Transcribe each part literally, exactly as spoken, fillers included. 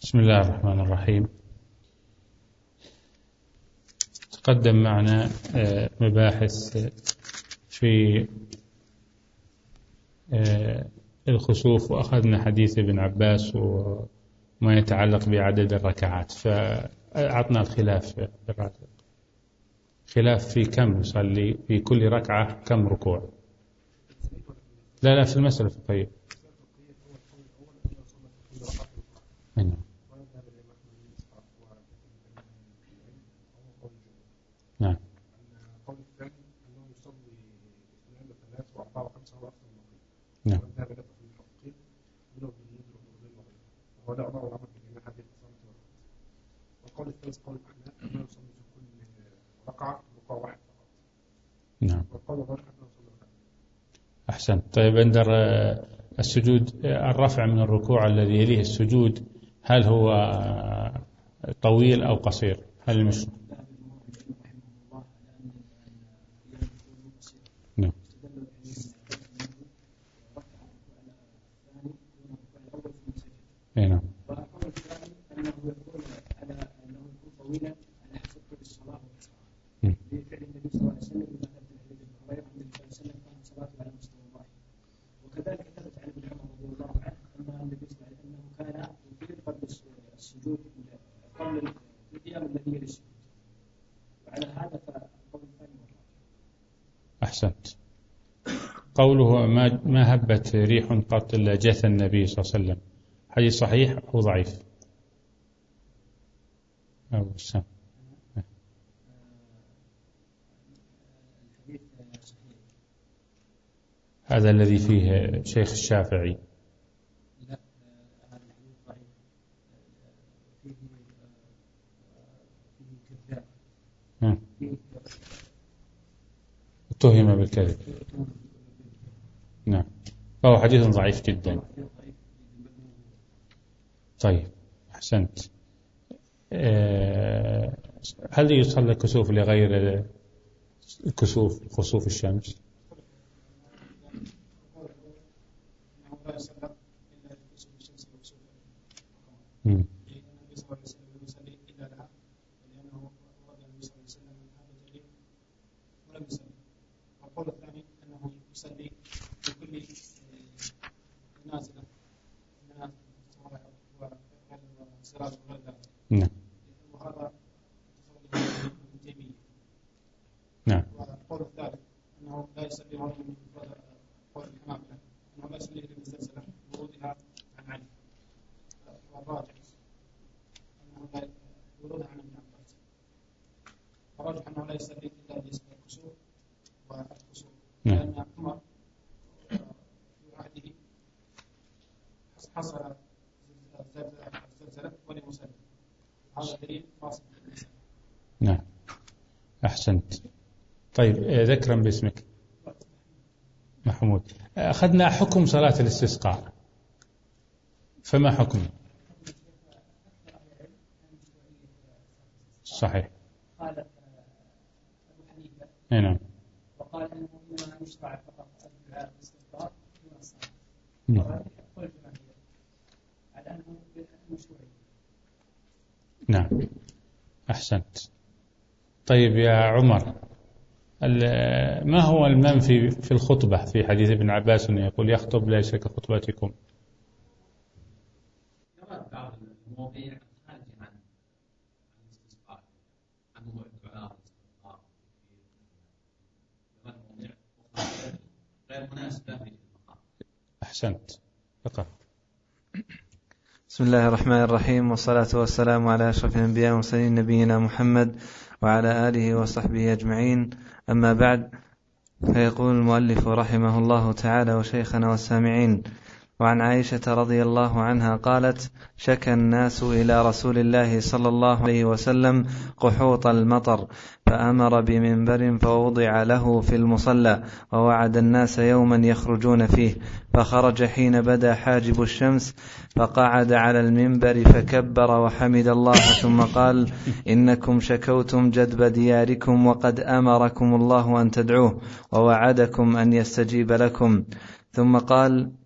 بسم الله الرحمن الرحيم. تقدم معنا مباحث في الخسوف، وأخذنا حديث ابن عباس وما يتعلق بعدد الركعات، فأعطنا الخلاف خلاف في كم يصلي في كل ركعة، كم ركوع. لا لا في المسألة الفقهية. نعم. نعم. نعم. أحسن. طيب عند السجود، الرفع من الركوع الذي يليه السجود، هل هو طويل أو قصير؟ هل مش نعم. نعم. وكذلك ثبت عن ابن عمر رضي الله عنه أن النبي صلى الله عليه وسلم كان يطيل قبل السجود قبل القيام الذي يلي السجود، وعلى هذا فالقول الثاني والرابع. أحسنت. قوله ما ما هبت ريح قط إلا جثى النبي صلى الله عليه وسلم، حديث صحيح أو ضعيف؟ أو السم. هذا الذي فيه شيخ الشافعي. لا، هذا الحديث ضعيف، فيه فيه كذاب، اتهم بالكذب. نعم، فهو حديث ضعيف جدا. طيب أحسنت. هل يصلى الكسوف لغير الكسوف خسوف الشمس؟ مم. والقول الثاني أنه يصلي في كل نازلة من الصراط وغير ذلك. نعم. وهذا تصور ابن تيمية. نعم. والقول الثالث أنه لا يصلي مرة من قول الحنابلة أنه لا يصلي إلا بالزلزلة ورودها عن علي، والراجح أنه لا ورودها عن ابن عباس، والراجح أنه لا يصلي إلا بالكسوف والكسوف، لأن عمر في عهده حصل الزلزلة ولم يصلي، هذا دليل فاصل. نعم. أحسنت. طيب ذكرا باسمك. محمود. أخذنا حكم صلاة الاستسقاء، فما حكم؟ صحيح. قال أبو حنيفة. نعم. وقال أنه إنما يشرع فقط الدعاء بالاستغفار دون الصلاة. نعم. على أنه مشروعي. نعم. أحسنت. طيب يا عمر، ما هو المنفي في الخطبة في حديث ابن عباس أنه يقول يخطب ليس كخطبتكم؟ بعض المواضيع خارجة عن الاستسقاء، عن موضوع الدعاء والاستغفار، مواضيع غير مناسبة للمقام. أحسنت. فقط. بسم الله الرحمن الرحيم، والصلاة والسلام على أشرف الأنبياء والمرسلين نبينا محمد وعلى آله وصحبه أجمعين. أما بعد، فيقول المؤلف رحمه الله تعالى وشيخنا والسامعين: وعن عائشة رضي الله عنها قالت: شكى الناس إلى رسول الله صلى الله عليه وسلم قحوط المطر، فأمر بمنبر فوضع له في المصلى، ووعد الناس يوما يخرجون فيه، فخرج حين بدا حاجب الشمس، فقعد على المنبر فكبر وحمد الله، ثم قال: إنكم شكوتم جدب دياركم، وقد أمركم الله أن تدعوه، ووعدكم أن يستجيب لكم. ثم قال: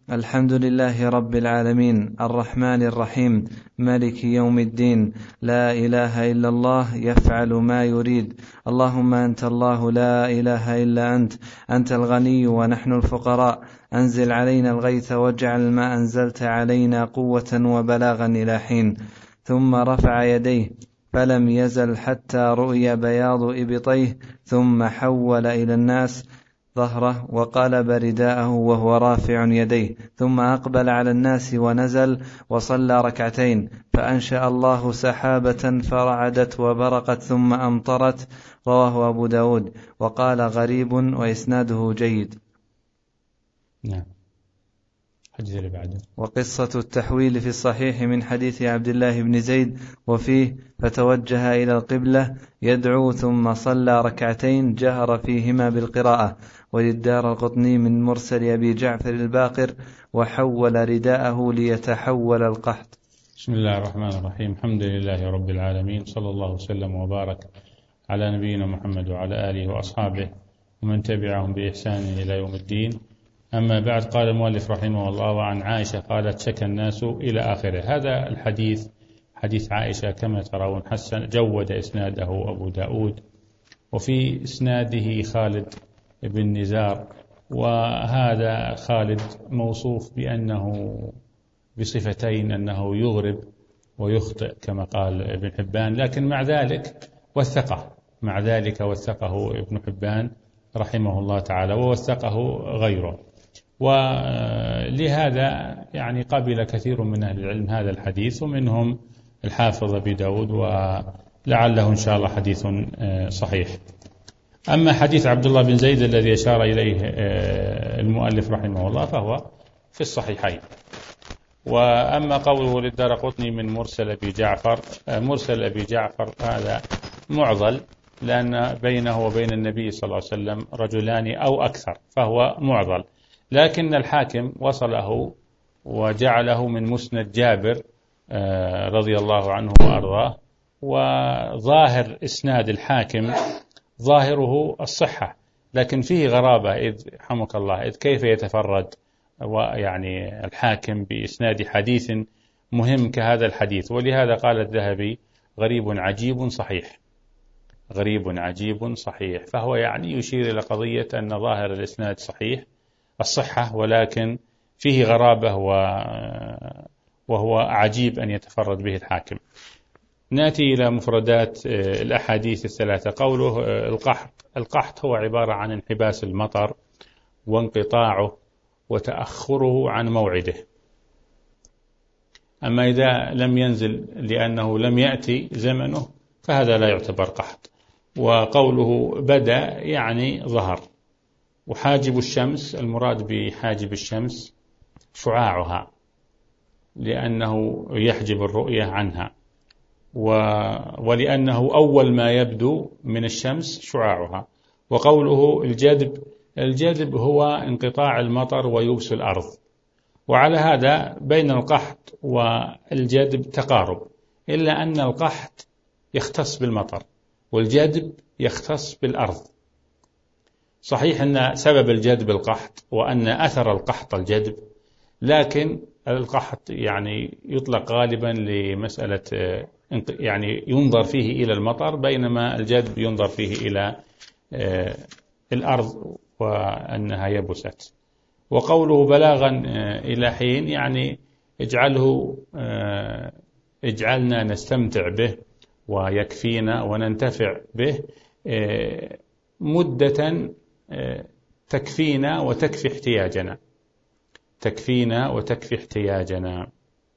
الحمد لله رب العالمين الرحمن الرحيم مالك يوم الدين لا إله إلا الله يفعل ما يريد اللهم أنت الله لا إله إلا أنت أنت الغني ونحن الفقراء أنزل علينا الغيث واجعل ما أنزلت علينا قوة وبلاغا إلى حين. ثم رفع يديه فلم يزل حتى رؤي بياض إبطيه ثم حول إلى الناس ظهره وقلب رداءه وهو رافع يديه ثم أقبل على الناس ونزل وصلى ركعتين فأنشأ الله سحابة فرعدت وبرقت ثم أمطرت. رواه أبو داود وقال غريب وإسناده جيد. نعم. حديث اللي بعده. وقصة التحويل في الصحيح من حديث عبد الله بن زيد وفيه فتوجه إلى القبلة يدعو ثم صلى ركعتين جهر فيهما بالقراءة. وللدار القطني من مرسل أبي جعفر الباقر وحول رداءه ليتحول القحط. بسم الله الرحمن الرحيم الحمد لله رب العالمين صلى الله وسلم وبارك على نبينا محمد وعلى آله وأصحابه ومن تبعهم بإحسان إلى يوم الدين. أما بعد. قال المؤلف رحمه الله وعن عائشة قالت شكى الناس إلى آخره. هذا الحديث حديث عائشة كما ترون حسن جود إسناده أبو داود وفي إسناده خالد بن نزار وهذا خالد موصوف بأنه بصفتين أنه يغرب ويخطئ كما قال ابن حبان لكن مع ذلك وثقه مع ذلك وثقه ابن حبان رحمه الله تعالى ووثقه غيره. ولهذا يعني قبل كثير من أهل العلم هذا الحديث ومنهم الحافظ أبي داود ولعله إن شاء الله حديث صحيح. أما حديث عبد الله بن زيد الذي أشار إليه المؤلف رحمه الله فهو في الصحيحين. وأما قوله للدارقطني من مرسل أبي جعفر مرسل أبي جعفر هذا معضل لأن بينه وبين النبي صلى الله عليه وسلم رجلان أو أكثر فهو معضل لكن الحاكم وصله وجعله من مسند جابر رضي الله عنه وأرضاه. وظاهر إسناد الحاكم ظاهره الصحة لكن فيه غرابة إذ حمك الله إذ كيف يتفرد ويعني الحاكم بإسناد حديث مهم كهذا الحديث. ولهذا قال الذهبي غريب عجيب صحيح غريب عجيب صحيح فهو يعني يشير إلى قضية أن ظاهر الإسناد صحيح الصحة ولكن فيه غرابة وهو عجيب أن يتفرد به الحاكم. نأتي إلى مفردات الأحاديث الثلاثة. قوله القحط القحط هو عبارة عن انحباس المطر وانقطاعه وتأخره عن موعده. أما إذا لم ينزل لأنه لم يأتي زمنه فهذا لا يعتبر قحط. وقوله بدأ يعني ظهر. وحاجب الشمس المراد بحاجب الشمس شعاعها لأنه يحجب الرؤية عنها ولأنه أول ما يبدو من الشمس شعاعها. وقوله الجدب الجدب هو انقطاع المطر ويبس الأرض. وعلى هذا بين القحط والجدب تقارب إلا أن القحط يختص بالمطر والجدب يختص بالأرض. صحيح أن سبب الجدب القحط وأن أثر القحط الجدب لكن القحط يعني يطلق غالبا لمسألة يعني ينظر فيه إلى المطر بينما الجدب ينظر فيه إلى الأرض وأنها يبست. وقوله بلاغا إلى حين يعني اجعله اجعلنا نستمتع به ويكفينا وننتفع به مدة تكفينا وتكفي احتياجنا تكفينا وتكفي احتياجنا.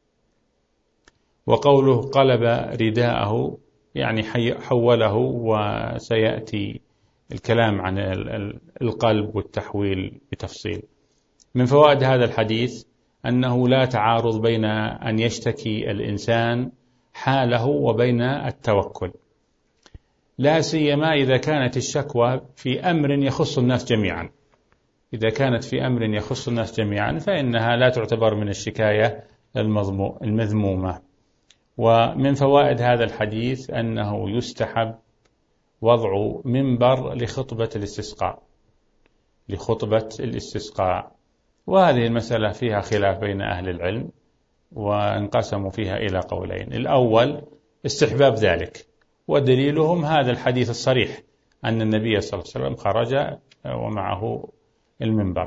وقوله قلب رداءه يعني حوله وسيأتي الكلام عن القلب والتحويل بتفصيل. من فوائد هذا الحديث أنه لا تعارض بين أن يشتكي الإنسان حاله وبين التوكل لا سيما إذا كانت الشكوى في أمر يخص الناس جميعا. إذا كانت في أمر يخص الناس جميعا فإنها لا تعتبر من الشكاية المذمومة. ومن فوائد هذا الحديث أنه يستحب وضع منبر لخطبة الاستسقاء لخطبة الاستسقاء وهذه المسألة فيها خلاف بين أهل العلم، وانقسموا فيها إلى قولين. الأول استحباب ذلك، ودليلهم هذا الحديث الصريح أن النبي صلى الله عليه وسلم خرج ومعه المنبر.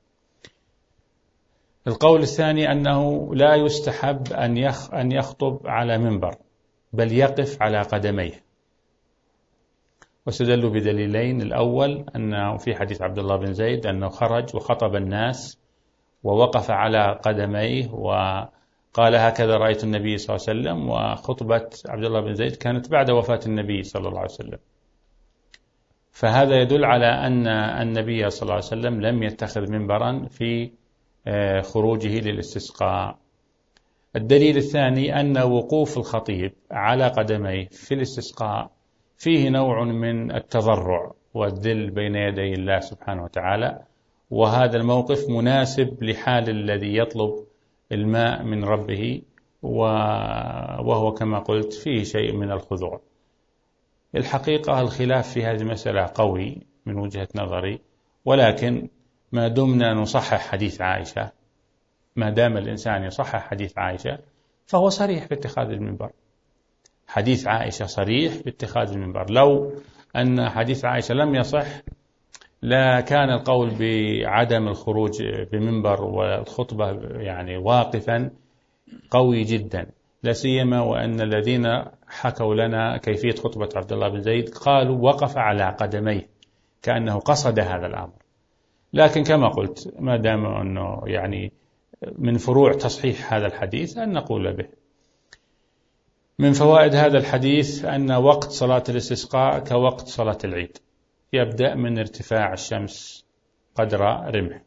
القول الثاني أنه لا يستحب أن يخطب على منبر، بل يقف على قدميه، واستدلوا بدليلين. الأول أنه في حديث عبد الله بن زيد أنه خرج وخطب الناس ووقف على قدميه وقال هكذا رأيت النبي صلى الله عليه وسلم، وخطبة عبد الله بن زيد كانت بعد وفاة النبي صلى الله عليه وسلم، فهذا يدل على أن النبي صلى الله عليه وسلم لم يتخذ منبرا في خروجه للاستسقاء. الدليل الثاني أن وقوف الخطيب على قدميه في الاستسقاء فيه نوع من التضرع والذل بين يدي الله سبحانه وتعالى، وهذا الموقف مناسب لحال الذي يطلب الماء من ربه، وهو كما قلت فيه شيء من الخضوع. الحقيقة الخلاف في هذه المسألة قوي من وجهة نظري، ولكن ما دمنا نصحح حديث عائشة، ما دام الإنسان يصحح حديث عائشة فهو صريح باتخاذ المنبر. حديث عائشة صريح باتخاذ المنبر. لو أن حديث عائشة لم يصح لا كان القول بعدم الخروج بمنبر والخطبة يعني واقفا قوي جدا، لا سيما وأن الذين حكوا لنا كيفية خطبة عبد الله بن زيد قالوا وقف على قدميه كأنه قصد هذا الأمر. لكن كما قلت ما دام أنه يعني من فروع تصحيح هذا الحديث أن نقول به. من فوائد هذا الحديث أن وقت صلاة الاستسقاء كوقت صلاة العيد، يبدأ من ارتفاع الشمس قدر رمح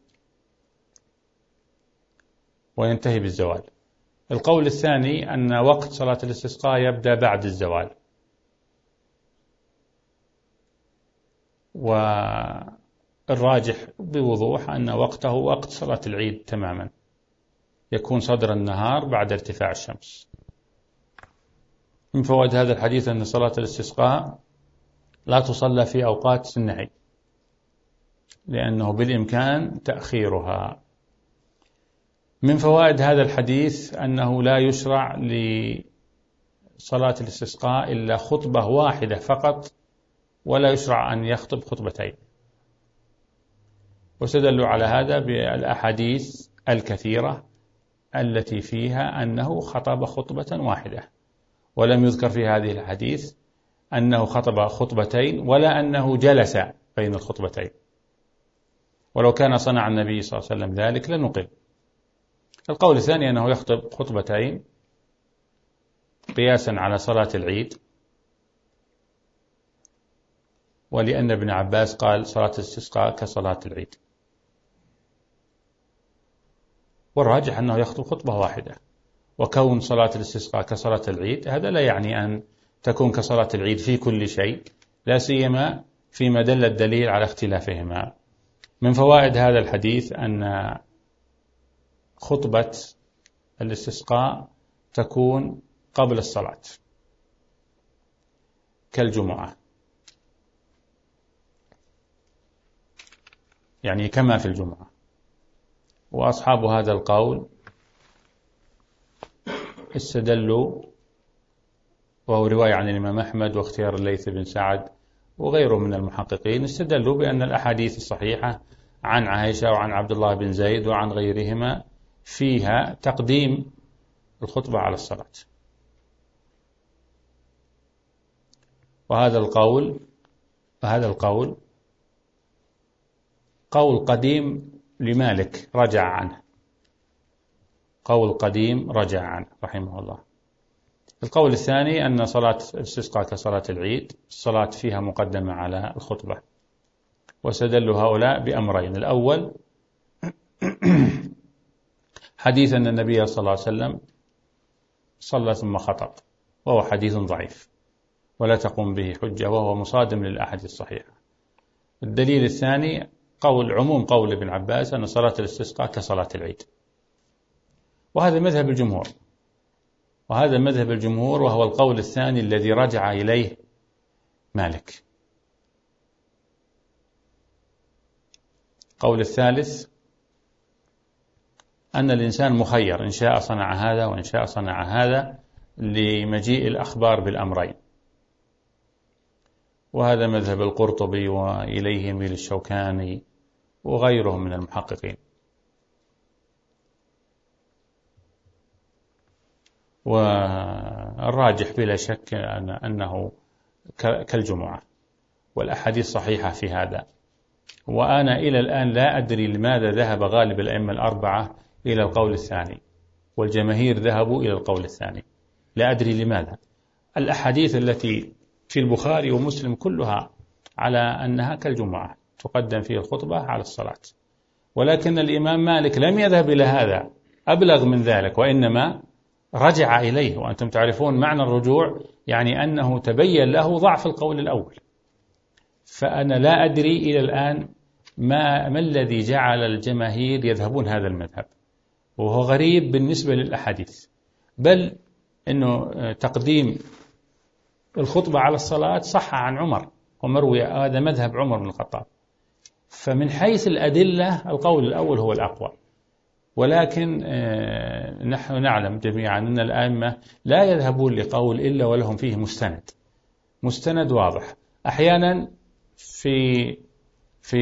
وينتهي بالزوال. القول الثاني أن وقت صلاة الاستسقاء يبدأ بعد الزوال، والراجح بوضوح أن وقته وقت صلاة العيد تماما، يكون صدر النهار بعد ارتفاع الشمس. من فوائد هذا الحديث أن صلاة الاستسقاء لا تصلى في أوقات النهي، لأنه بالإمكان تأخيرها. من فوائد هذا الحديث أنه لا يشرع لصلاة الاستسقاء إلا خطبة واحدة فقط، ولا يشرع أن يخطب خطبتين، واستدلوا على هذا بالأحاديث الكثيرة التي فيها أنه خطب خطبة واحدة، ولم يذكر في هذه الحديث أنه خطب خطبتين ولا أنه جلس بين الخطبتين، ولو كان صنع النبي صلى الله عليه وسلم ذلك لنقل. القول الثاني أنه يخطب خطبتين قياسا على صلاة العيد، ولأن ابن عباس قال صلاة الاستسقاء كصلاة العيد، والراجح أنه يخطب خطبة واحدة. وكون صلاة الاستسقاء كصلاة العيد هذا لا يعني أن تكون كصلاة العيد في كل شيء، لا سيما فيما دل الدليل على اختلافهما. من فوائد هذا الحديث أن خطبة الاستسقاء تكون قبل الصلاة كالجمعة، يعني كما في الجمعة. وأصحاب هذا القول استدلوا، وهو رواية عن الإمام أحمد واختيار الليث بن سعد وغيره من المحققين، استدلوا بأن الأحاديث الصحيحة عن عائشة وعن عبد الله بن زيد وعن غيرهما فيها تقديم الخطبة على الصلاة. وهذا القول وهذا القول قول قديم لمالك رجع عنه، قول قديم رجع عنه رحمه الله. القول الثاني أن صلاة الاستسقاء كصلاة العيد، الصلاة فيها مقدمة على الخطبة، واستدلوا هؤلاء بأمرين. الأول حديث أن النبي صلى الله عليه وسلم صلى ثم خطب، وهو حديث ضعيف ولا تقوم به حجة، وهو مصادم للأحاديث الصحيحة. الدليل الثاني قول عموم قول ابن عباس أن صلاة الاستسقاء كصلاة العيد، وهذا مذهب الجمهور، وهذا مذهب الجمهور وهو القول الثاني الذي رجع إليه مالك. قول الثالث أن الإنسان مخير، إن شاء صنع هذا وإن شاء صنع هذا، لمجيء الأخبار بالأمرين. وهذا مذهب القرطبي وإليه يميل الشوكاني وغيرهم من المحققين. والراجح بلا شك أنه كالجمعة، والأحاديث صحيحة في هذا. وأنا إلى الآن لا أدري لماذا ذهب غالب الأئمة الأربعة إلى القول الثاني والجماهير ذهبوا إلى القول الثاني، لا أدري لماذا. الأحاديث التي في البخاري ومسلم كلها على أنها كالجمعة، تقدم فيه الخطبة على الصلاة، ولكن الإمام مالك لم يذهب إلى هذا، أبلغ من ذلك، وإنما رجع إليه. وأنتم تعرفون معنى الرجوع، يعني أنه تبين له ضعف القول الأول. فأنا لا أدري إلى الآن ما, ما الذي جعل الجماهير يذهبون هذا المذهب، وهو غريب بالنسبة للأحاديث. بل أنه تقديم الخطبة على الصلاة صح عن عمر ومروي، هذا مذهب عمر بن الخطاب. فمن حيث الأدلة القول الأول هو الأقوى، ولكن نحن نعلم جميعا أن الأئمة لا يذهبون لقول إلا ولهم فيه مستند، مستند واضح. أحيانا في في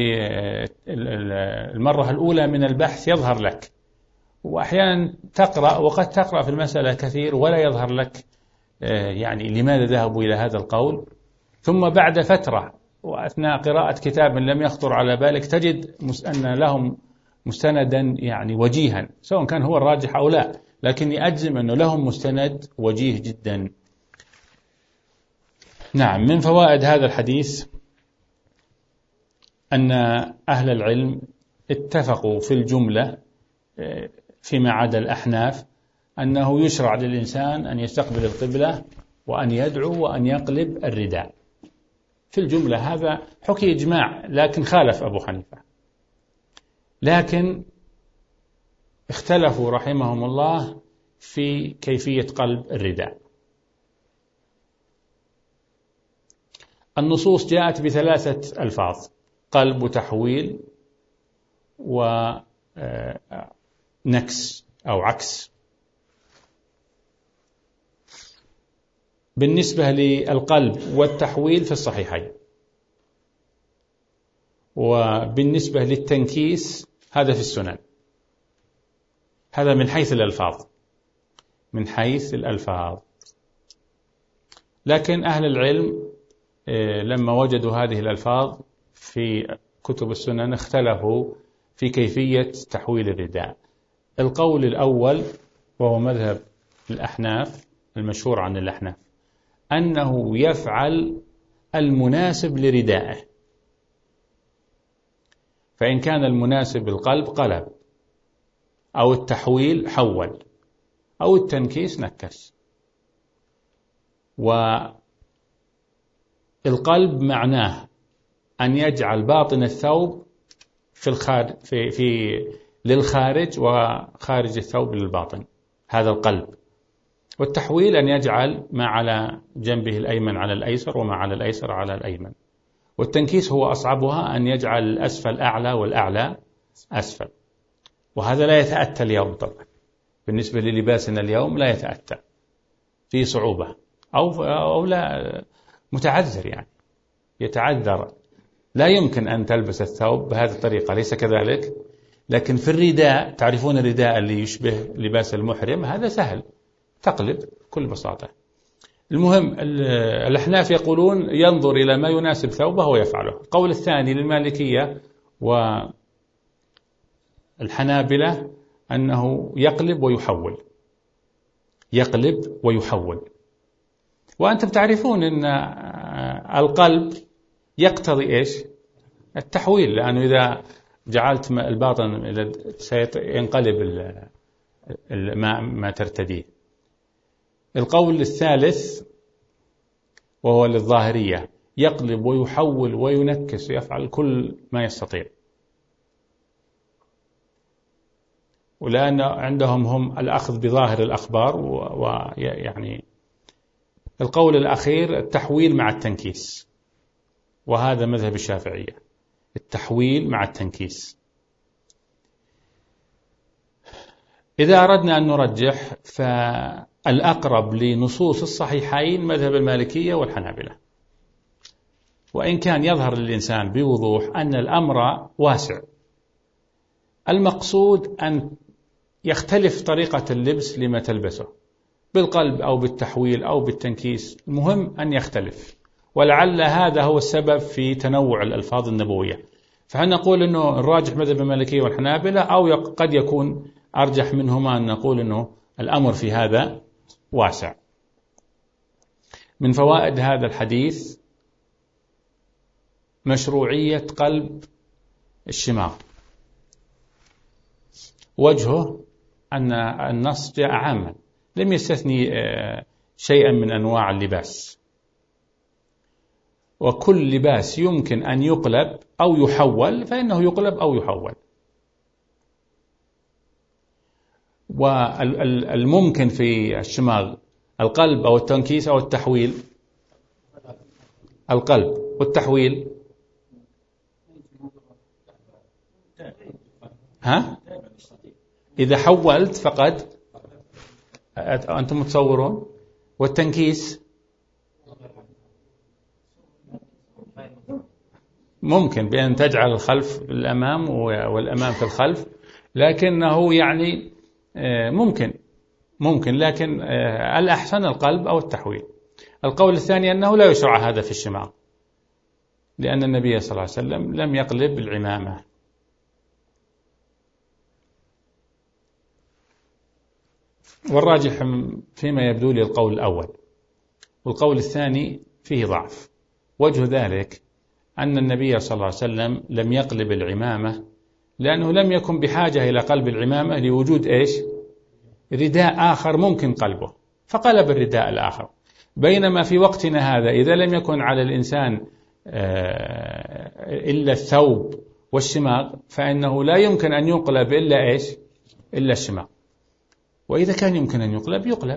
المرة الأولى من البحث يظهر لك، وأحيانا تقرأ وقد تقرأ في المسألة كثير ولا يظهر لك يعني لماذا ذهبوا إلى هذا القول. ثم بعد فترة وأثناء قراءة كتاب لم يخطر على بالك تجد أن لهم مستندا يعني وجيها، سواء كان هو الراجح أو لا، لكني أجزم أنه لهم مستند وجيه جدا. نعم، من فوائد هذا الحديث أن أهل العلم اتفقوا في الجملة فيما عدا الأحناف أنه يشرع للإنسان أن يستقبل القبلة وأن يدعو وأن يقلب الرداء في الجملة. هذا حكي إجماع، لكن خالف أبو حنيفة، لكن اختلفوا رحمهم الله في كيفية قلب الرداء. النصوص جاءت بثلاثة ألفاظ: قلب وتحويل ونكس أو عكس. بالنسبة للقلب والتحويل في الصحيحين، وبالنسبة للتنكيس هذا في السنن. هذا من حيث الألفاظ، من حيث الألفاظ. لكن أهل العلم لما وجدوا هذه الألفاظ في كتب السنن اختلفوا في كيفية تحويل الرداء. القول الأول وهو مذهب الأحناف المشهور عن الأحناف أنه يفعل المناسب لردائه، فإن كان المناسب القلب قلب، أو التحويل حول، أو التنكيس نكس. والقلب معناه أن يجعل باطن الثوب في الخارج في في للخارج وخارج الثوب للباطن، هذا القلب. والتحويل أن يجعل ما على جنبه الأيمن على الأيسر وما على الأيسر على الأيمن. والتنكيس هو أصعبها، أن يجعل الأسفل أعلى والأعلى أسفل. وهذا لا يتأتى اليوم طبعا، بالنسبة للباسنا اليوم لا يتأتى، في صعوبة أو أو لا متعذر، يعني يتعذر، لا يمكن أن تلبس الثوب بهذه الطريقة، ليس كذلك. لكن في الرداء، تعرفون الرداء اللي يشبه لباس المحرم، هذا سهل، تقلب بكل بساطة. المهم الأحناف يقولون ينظر إلى ما يناسب ثوبه ويفعله. القول الثاني للمالكية والحنابلة أنه يقلب ويحول، يقلب ويحول. وأنتم تعرفون أن القلب يقتضي إيش؟ التحويل، لأنه إذا جعلت الباطن سينقلب ما ما ترتديه. القول الثالث وهو للظاهرية، يقلب ويحول وينكس ويفعل كل ما يستطيع، ولأن عندهم هم الأخذ بظاهر الأخبار. ويعني القول الأخير التحويل مع التنكيس، وهذا مذهب الشافعية، التحويل مع التنكيس. إذا أردنا أن نرجح فالأقرب لنصوص الصحيحين مذهب المالكية والحنابلة، وإن كان يظهر للإنسان بوضوح أن الأمر واسع. المقصود أن يختلف طريقة اللبس لما تلبسه بالقلب أو بالتحويل أو بالتنكيس، المهم أن يختلف، ولعل هذا هو السبب في تنوع الألفاظ النبوية. فهل نقول أنه الراجح مذهب المالكية والحنابلة، أو قد يكون أرجح منهما أن نقول أنه الأمر في هذا واسع. من فوائد هذا الحديث مشروعية قلب الشماغ. وجهه أن النص جاء عاما لم يستثني شيئا من أنواع اللباس، وكل لباس يمكن أن يقلب أو يحول فإنه يقلب أو يحول. والممكن في الشماغ القلب أو التنكيس أو التحويل. القلب والتحويل ها؟ إذا حولت فقد أنتم متصورون. والتنكيس ممكن بأن تجعل الخلف الأمام والأمام في الخلف، لكنه يعني ممكن ممكن لكن الأحسن القلب أو التحويل. القول الثاني أنه لا يشرع هذا في الشماغ، لأن النبي صلى الله عليه وسلم لم يقلب العمامة. والراجح فيما يبدو لي القول الأول، والقول الثاني فيه ضعف. وجه ذلك أن النبي صلى الله عليه وسلم لم يقلب العمامة لأنه لم يكن بحاجة إلى قلب العمامة لوجود إيش؟ رداء آخر ممكن قلبه، فقلب الرداء الآخر. بينما في وقتنا هذا إذا لم يكن على الإنسان إلا الثوب والشماغ فإنه لا يمكن أن يقلب إلا إيش؟ إلا الشماغ. وإذا كان يمكن أن يقلب يقلب.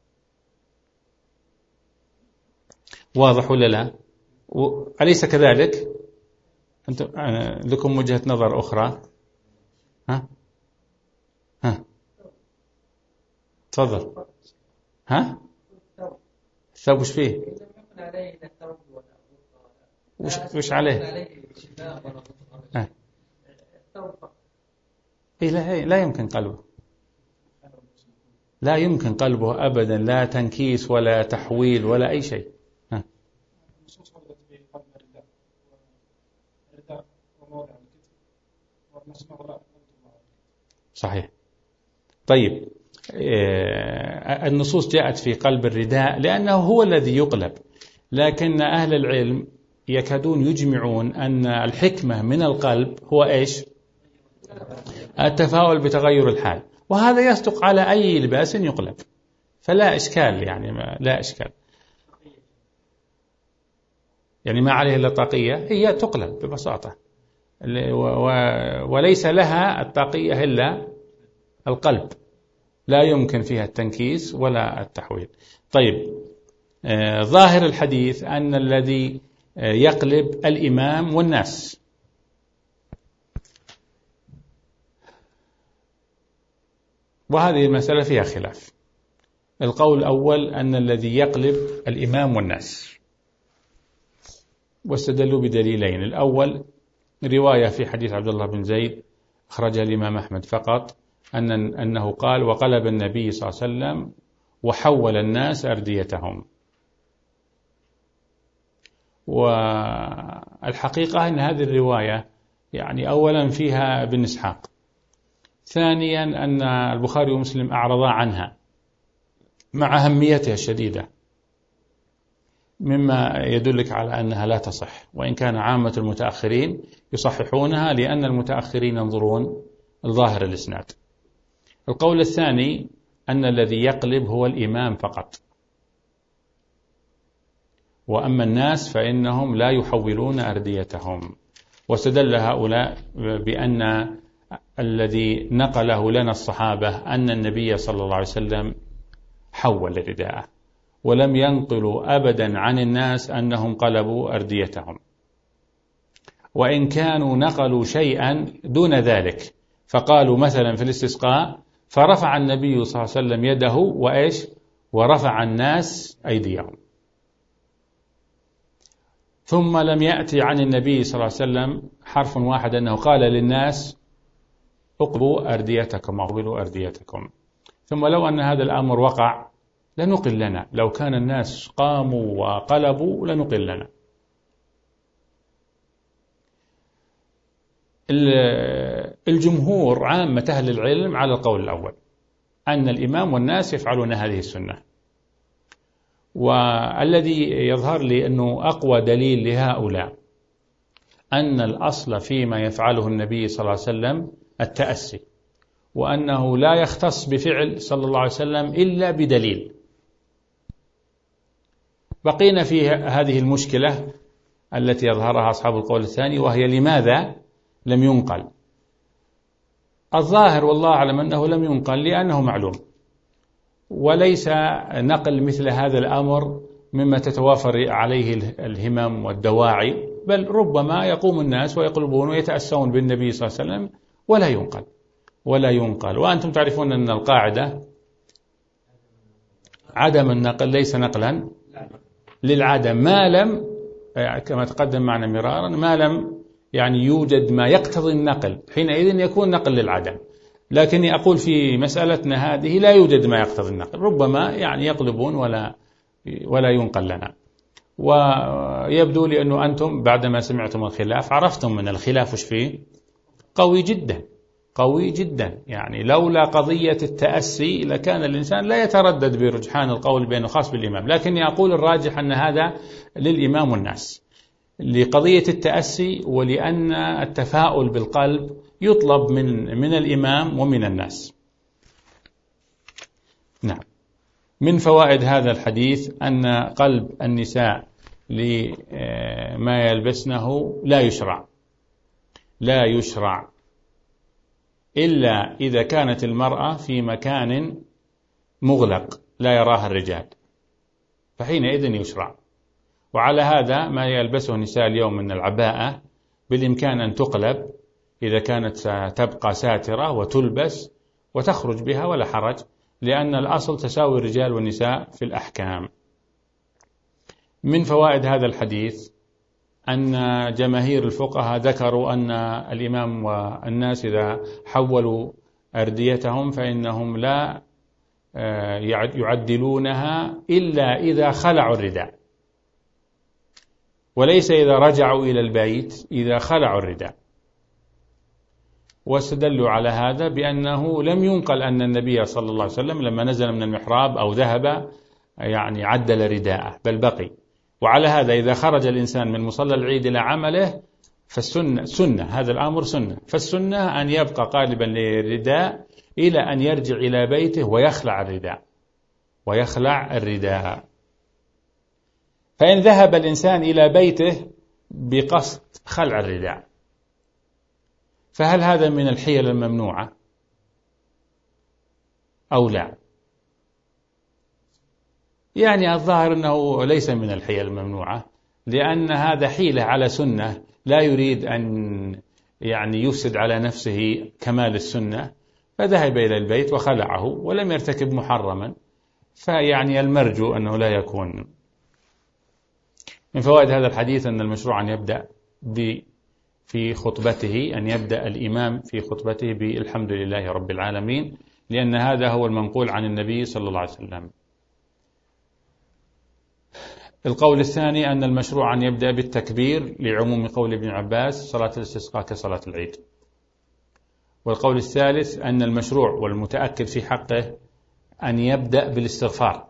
واضح ولا لا؟ أليس كذلك؟ أنتم لكم وجهة نظر أخرى؟ ها؟ ها؟ تفضل. ها؟ الثوب وش فيه؟ وش, وش عليه؟ ها؟ إيه لا, لا يمكن قلبه، لا يمكن قلبه أبدا، لا تنكيس ولا تحويل ولا أي شيء. ها؟ صحيح. طيب النصوص جاءت في قلب الرداء لأنه هو الذي يقلب، لكن أهل العلم يكادون يجمعون أن الحكمة من القلب هو إيش؟ التفاؤل بتغير الحال، وهذا يصدق على أي لباس يقلب، فلا إشكال، يعني ما لا إشكال، يعني ما عليه إلا طاقية هي تقلب ببساطة، وليس لها الطاقية إلا القلب، لا يمكن فيها التنكيس ولا التحويل. طيب آه ظاهر الحديث أن الذي آه يقلب الإمام والناس. وهذه المسألة فيها خلاف. القول الأول أن الذي يقلب الإمام والناس، واستدلوا بدليلين. الأول رواية في حديث عبد الله بن زيد أخرجها الإمام أحمد فقط، أن أنه قال: وقلب النبي صلى الله عليه وسلم وحول الناس أرديتهم. والحقيقة أن هذه الرواية يعني أولا فيها ابن إسحاق، ثانيا أن البخاري ومسلم أعرضا عنها مع أهميتها الشديدة، مما يدلك على أنها لا تصح، وإن كان عامة المتأخرين يصححونها لأن المتأخرين ينظرون الظاهر الإسناد. القول الثاني أن الذي يقلب هو الإمام فقط، وأما الناس فإنهم لا يحولون أرديتهم. واستدل هؤلاء بأن الذي نقله لنا الصحابة أن النبي صلى الله عليه وسلم حول رداءه، ولم ينقلوا أبدا عن الناس أنهم قلبوا أرديتهم، وإن كانوا نقلوا شيئا دون ذلك، فقالوا مثلا في الاستسقاء فرفع النبي صلى الله عليه وسلم يده وإيش ورفع الناس أيديهم، ثم لم يأتي عن النبي صلى الله عليه وسلم حرف واحد أنه قال للناس اقبوا أرديتكم أقبلوا أرديتكم. ثم لو أن هذا الأمر وقع لنقل لنا، لو كان الناس قاموا وقلبوا لنقل لنا. الجمهور عامة أهل العلم على القول الأول، أن الإمام والناس يفعلون هذه السنة. والذي يظهر لي أنه أقوى دليل لهؤلاء أن الأصل فيما يفعله النبي صلى الله عليه وسلم التأسي، وأنه لا يختص بفعل صلى الله عليه وسلم إلا بدليل. بقينا في هذه المشكلة التي يظهرها أصحاب القول الثاني، وهي لماذا لم ينقل؟ الظاهر والله أعلم أنه لم ينقل لأنه معلوم، وليس نقل مثل هذا الأمر مما تتوافر عليه الهمم والدواعي، بل ربما يقوم الناس ويقلبون ويتأسون بالنبي صلى الله عليه وسلم ولا ينقل ولا ينقل. وأنتم تعرفون أن القاعدة عدم النقل ليس نقلا للعدم، ما لم كما تقدم معنا مرارا ما لم يعني يوجد ما يقتضي النقل، حينئذ يكون نقل للعدم. لكني أقول في مسألتنا هذه لا يوجد ما يقتضي النقل، ربما يعني يقلبون ولا ولا ينقل لنا. ويبدو لي أنه أنتم بعدما سمعتم الخلاف عرفتم من الخلاف وش فيه قوي جدا قوي جدا. يعني لولا قضية التأسي لكان الإنسان لا يتردد برجحان القول بأنه خاص بالإمام، لكني أقول الراجح أن هذا للإمام والناس لقضية التأسي، ولأن التفاؤل بالقلب يطلب من من الإمام ومن الناس. نعم. من فوائد هذا الحديث أن قلب النساء لما يلبسنه لا يشرع لا يشرع إلا إذا كانت المرأة في مكان مغلق لا يراها الرجال، فحينئذ يشرع. وعلى هذا ما يلبسه النساء اليوم من العباءة بالإمكان أن تقلب إذا كانت تبقى ساترة وتلبس وتخرج بها ولا حرج، لأن الأصل تساوي الرجال والنساء في الأحكام. من فوائد هذا الحديث أن جماهير الفقهاء ذكروا أن الإمام والناس إذا حولوا أرديتهم فإنهم لا يعدلونها إلا إذا خلعوا الرداء، وليس إذا رجعوا إلى البيت إذا خلعوا الرداء. واستدلوا على هذا بأنه لم ينقل أن النبي صلى الله عليه وسلم لما نزل من المحراب أو ذهب يعني عدل رداءه، بل بقي. وعلى هذا إذا خرج الإنسان من مصلى العيد إلى عمله فالسنة سنة، هذا الأمر سنة، فالسنة أن يبقى قالبا للرداء إلى أن يرجع إلى بيته ويخلع الرداء ويخلع الرداء. فإن ذهب الإنسان إلى بيته بقصد خلع الرداء فهل هذا من الحيل الممنوعة أو لا؟ يعني الظاهر أنه ليس من الحيل الممنوعة، لأن هذا حيلة على سنة، لا يريد أن يعني يفسد على نفسه كمال السنة، فذهب إلى البيت وخلعه ولم يرتكب محرما، فيعني المرجو أنه لا يكون. من فوائد هذا الحديث أن المشروع أن يبدأ في خطبته أن يبدأ الإمام في خطبته بالحمد لله رب العالمين، لأن هذا هو المنقول عن النبي صلى الله عليه وسلم. القول الثاني أن المشروع أن يبدأ بالتكبير لعموم قول ابن عباس صلاة الاستسقاء كصلاة العيد. والقول الثالث أن المشروع والمتأكد في حقه أن يبدأ بالاستغفار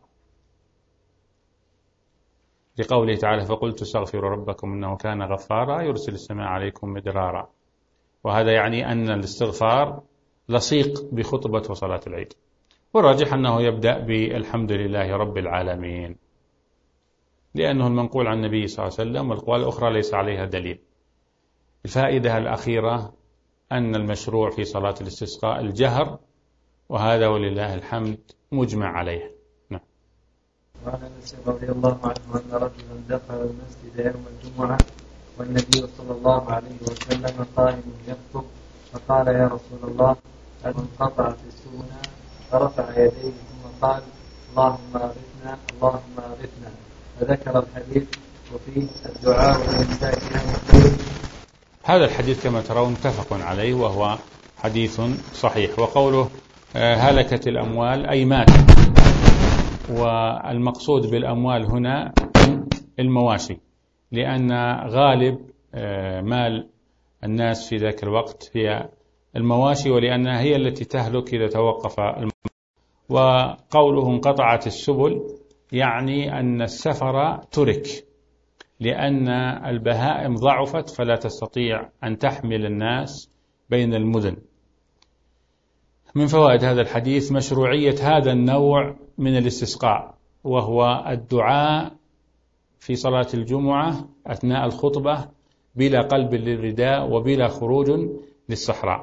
لقوله تعالى فقلت استغفروا ربكم إنه كان غفارا يرسل السماء عليكم مدرارا، وهذا يعني أن الاستغفار لصيق بخطبة وصلاة العيد. والراجح أنه يبدأ بالحمد لله رب العالمين لأنه المنقول عن النبي صلى الله عليه وسلم، والأقوال الأخرى ليس عليها دليل. الفائدة الأخيرة أن المشروع في صلاة الاستسقاء الجهر، وهذا ولله الحمد مجمع عليه. نعم. وعن أنس رضي الله عنه أن رجلا دخل المسجد يوم الجمعة والنبي صلى الله عليه وسلم قائم يخطب، فقال يا رسول الله انقطع في السنة فرفع يديه ثم قال اللهم أغثنا اللهم أغثنا، فذكر الحديث وفيه الدعاء والإمساك عن الخير. هذا الحديث كما ترون متفق عليه وهو حديث صحيح. وقوله هلكت الأموال أي ماتت، والمقصود بالأموال هنا المواشي، لأن غالب مال الناس في ذاك الوقت هي المواشي، ولأنها هي التي تهلك إذا توقف المواشي. وقوله انقطعت السبل يعني أن السفر ترك، لأن البهائم ضعفت فلا تستطيع أن تحمل الناس بين المدن. من فوائد هذا الحديث مشروعية هذا النوع من الاستسقاء، وهو الدعاء في صلاة الجمعة أثناء الخطبة بلا قلب للرداء وبلا خروج للصحراء.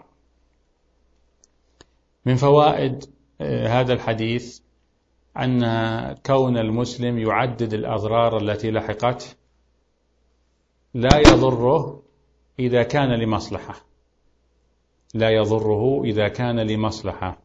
من فوائد هذا الحديث أن كون المسلم يعدد الأضرار التي لحقته لا يضره إذا كان لمصلحة، لا يضره إذا كان لمصلحة،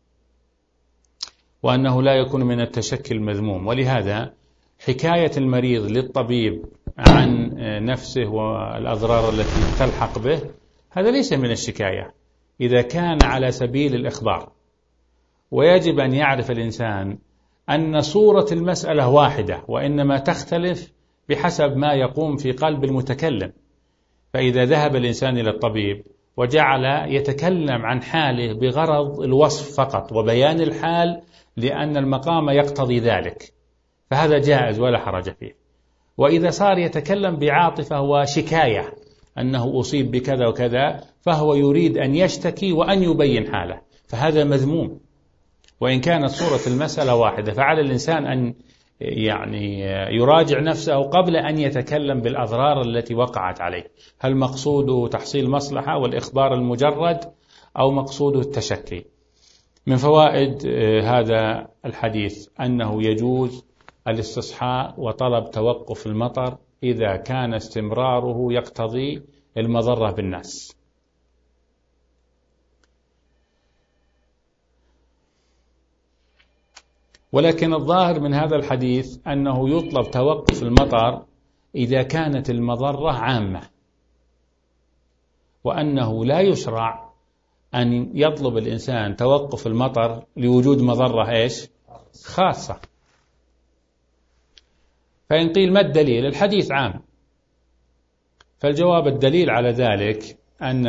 وأنه لا يكون من التشكي المذموم. ولهذا حكاية المريض للطبيب عن نفسه والأضرار التي تلحق به هذا ليس من الشكاية إذا كان على سبيل الإخبار. ويجب أن يعرف الإنسان أن صورة المسألة واحدة، وإنما تختلف بحسب ما يقوم في قلب المتكلم. فإذا ذهب الإنسان إلى الطبيب وجعل يتكلم عن حاله بغرض الوصف فقط وبيان الحال لأن المقام يقتضي ذلك فهذا جائز ولا حرج فيه. وإذا صار يتكلم بعاطفة وشكاية أنه أصيب بكذا وكذا فهو يريد أن يشتكي وأن يبين حاله، فهذا مذموم وإن كانت صورة المسألة واحدة. فعلى الإنسان أن يعني يراجع نفسه قبل أن يتكلم بالأضرار التي وقعت عليه، هل مقصوده تحصيل مصلحة والإخبار المجرد أو مقصوده التشكي. من فوائد هذا الحديث أنه يجوز الاستصحاء وطلب توقف المطر إذا كان استمراره يقتضي المضرة بالناس. ولكن الظاهر من هذا الحديث أنه يطلب توقف المطر إذا كانت المضرة عامة، وأنه لا يشرع أن يطلب الإنسان توقف المطر لوجود مضرة إيش خاصة. فإن قيل ما الدليل؟ الحديث عام. فالجواب الدليل على ذلك أن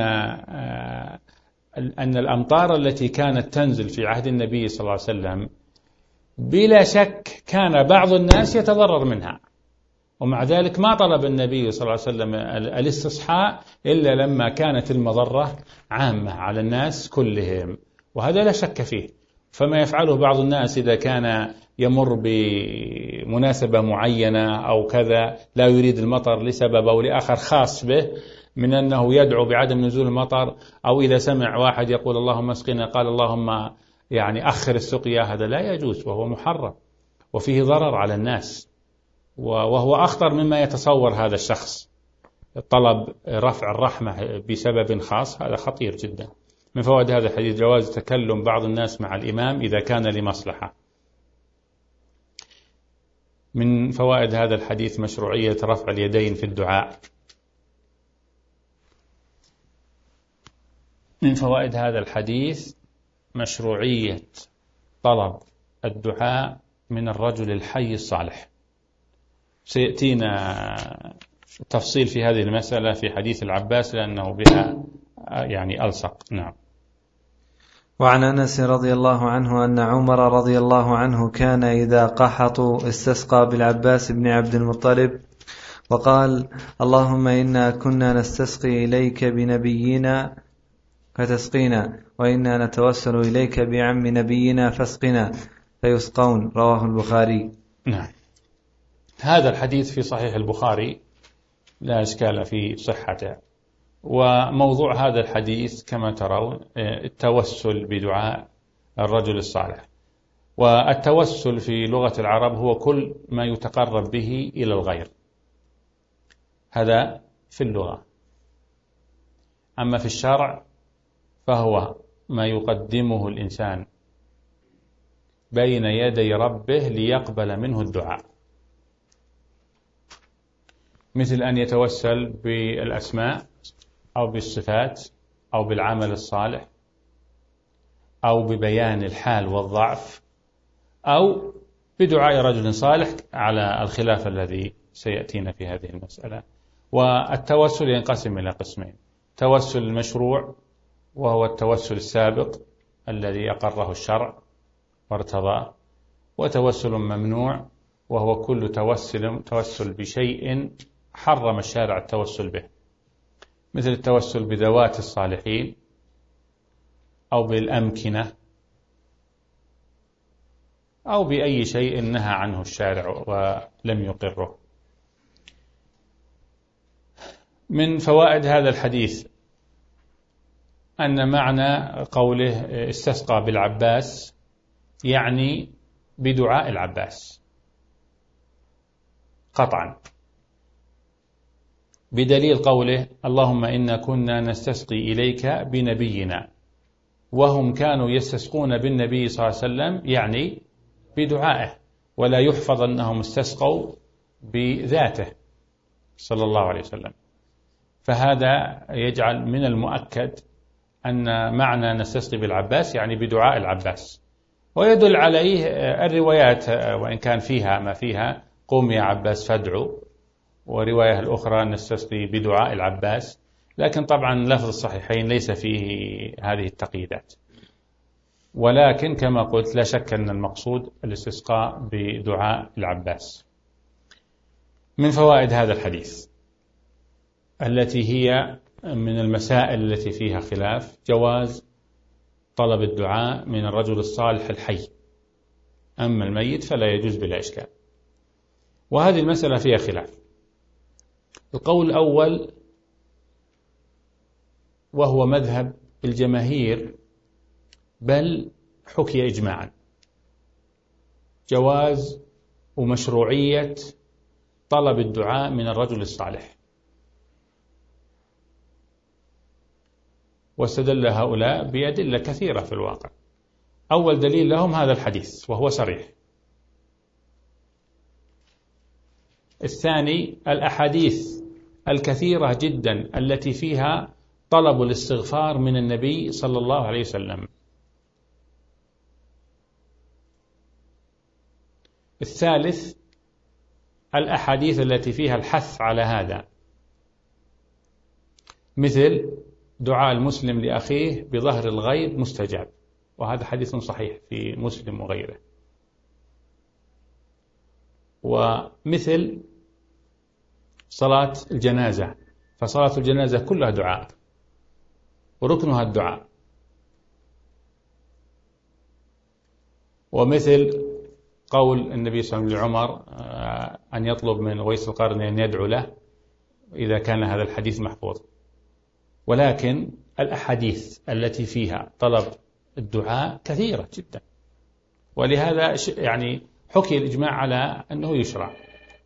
أن الأمطار التي كانت تنزل في عهد النبي صلى الله عليه وسلم بلا شك كان بعض الناس يتضرر منها، ومع ذلك ما طلب النبي صلى الله عليه وسلم الاستصحاء إلا لما كانت المضرة عامة على الناس كلهم، وهذا لا شك فيه. فما يفعله بعض الناس إذا كان يمر بمناسبة معينة أو كذا لا يريد المطر لسبب أو لآخر خاص به، من أنه يدعو بعدم نزول المطر، أو إذا سمع واحد يقول اللهم اسقنا قال اللهم يعني أخر السقيا، هذا لا يجوز وهو محرم وفيه ضرر على الناس، وهو أخطر مما يتصور هذا الشخص. طلب رفع الرحمة بسبب خاص هذا خطير جدا. من فوائد هذا الحديث جواز تكلم بعض الناس مع الإمام إذا كان لمصلحة. من فوائد هذا الحديث مشروعية رفع اليدين في الدعاء. من فوائد هذا الحديث مشروعية طلب الدعاء من الرجل الحي الصالح. سيأتينا تفصيل في هذه المسألة في حديث العباس لأنه بها يعني ألصق. نعم. وعن أنس رضي الله عنه أن عمر رضي الله عنه كان إذا قحطوا استسقى بالعباس بن عبد المطلب وقال اللهم إنا كنا نستسقي إليك بنبينا فتسقينا، وإنا نتوسل إليك بعم نبينا فاسقنا، فيسقون. رواه البخاري. نعم. هذا الحديث في صحيح البخاري لا إشكال في صحته. وموضوع هذا الحديث كما ترون التوسل بدعاء الرجل الصالح. والتوسل في لغة العرب هو كل ما يتقرب به إلى الغير، هذا في اللغة. أما في الشرع فهو ما يقدمه الإنسان بين يدي ربه ليقبل منه الدعاء، مثل أن يتوسل بالأسماء أو بالصفات أو بالعمل الصالح أو ببيان الحال والضعف أو بدعاء رجل صالح، على الخلاف الذي سيأتينا في هذه المسألة. والتوسل ينقسم إلى قسمين: توسل المشروع وهو التوسل السابق الذي أقره الشرع وارتضاه، وتوسل ممنوع وهو كل توسل توسل بشيء حرم الشارع التوسل به، مثل التوسل بذوات الصالحين أو بالأمكنة أو بأي شيء نهى عنه الشارع ولم يقره. من فوائد هذا الحديث أن معنى قوله استسقى بالعباس يعني بدعاء العباس قطعا، بدليل قوله اللهم إنا كنا نستسقي إليك بنبينا، وهم كانوا يستسقون بالنبي صلى الله عليه وسلم يعني بدعائه، ولا يحفظ أنهم استسقوا بذاته صلى الله عليه وسلم. فهذا يجعل من المؤكد أن معنى نستسقي بالعباس يعني بدعاء العباس، ويدل عليه الروايات وإن كان فيها ما فيها قوم يا عباس فادعوا، ورواية الأخرى نستسقي بدعاء العباس، لكن طبعا لفظ الصحيحين ليس فيه هذه التقييدات، ولكن كما قلت لا شك أن المقصود الاستسقاء بدعاء العباس. من فوائد هذا الحديث التي هي من المسائل التي فيها خلاف جواز طلب الدعاء من الرجل الصالح الحي، أما الميت فلا يجوز بلا إشكال، وهذه المسألة فيها خلاف. القول الأول وهو مذهب الجماهير بل حكي إجماعا جواز ومشروعية طلب الدعاء من الرجل الصالح، واستدل هؤلاء بأدلة كثيرة في الواقع. أول دليل لهم هذا الحديث وهو صريح. الثاني الأحاديث الكثيرة جدا التي فيها طلب الاستغفار من النبي صلى الله عليه وسلم. الثالث الأحاديث التي فيها الحث على هذا، مثل دعاء المسلم لأخيه بظهر الغيب مستجاب، وهذا حديث صحيح في مسلم وغيره. ومثل صلاة الجنازة، فصلاة الجنازة كلها دعاء وركنها الدعاء. ومثل قول النبي صلى الله عليه وسلم لعمر أن يطلب من ويس القرني أن يدعو له إذا كان هذا الحديث محفوظ. ولكن الأحاديث التي فيها طلب الدعاء كثيرة جدا، ولهذا يعني حكي الإجماع على أنه يشرع.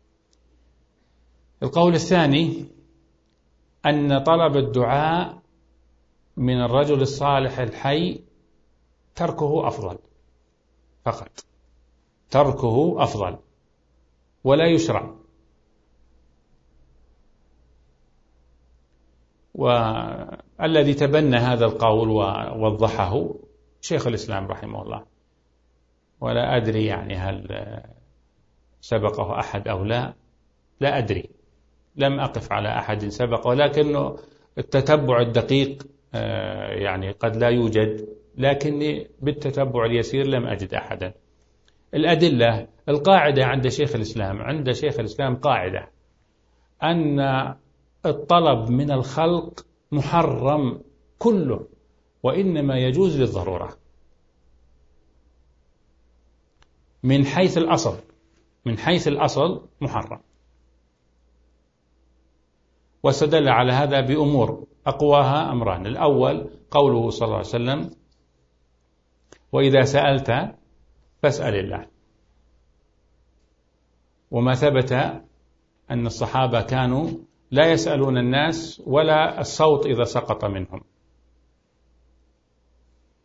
القول الثاني أن طلب الدعاء من الرجل الصالح الحي تركه أفضل، فقط تركه أفضل ولا يشرع. والذي تبنى هذا القول ووضحه شيخ الإسلام رحمه الله، ولا أدري يعني هل سبقه أحد أو لا، لا أدري، لم أقف على أحد سبق، ولكنه التتبع الدقيق يعني قد لا يوجد، لكني بالتتبع اليسير لم أجد أحدا. الأدلة القاعدة عند شيخ الإسلام عند شيخ الإسلام قاعدة أن الطلب من الخلق محرم كله، وإنما يجوز للضرورة من حيث الأصل، من حيث الأصل محرم. واستدل على هذا بأمور أقواها أمران: الأول قوله صلى الله عليه وسلم وإذا سألت فاسأل الله، وما ثبت أن الصحابة كانوا لا يسألون الناس ولا الصوت إذا سقط منهم.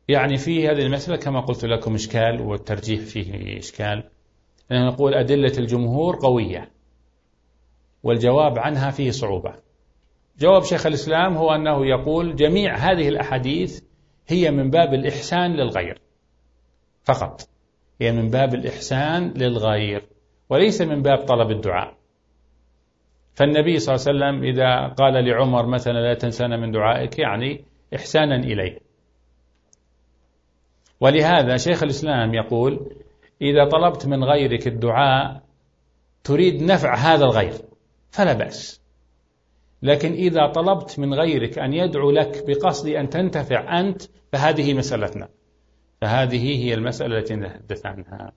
يعني في هذه المسألة كما قلت لكم إشكال، والترجيح فيه إشكال، لأن نقول أدلة الجمهور قوية والجواب عنها فيه صعوبة. جواب شيخ الإسلام هو أنه يقول جميع هذه الأحاديث هي من باب الإحسان للغير فقط، هي من باب الإحسان للغير وليس من باب طلب الدعاء. فالنبي صلى الله عليه وسلم إذا قال لعمر مثلا لا تنسانا من دعائك يعني إحسانا إليه. ولهذا شيخ الإسلام يقول إذا طلبت من غيرك الدعاء تريد نفع هذا الغير فلا بأس، لكن إذا طلبت من غيرك أن يدعو لك بقصد أن تنتفع أنت فهذه مسألتنا، فهذه هي المسألة التي نتحدث عنها.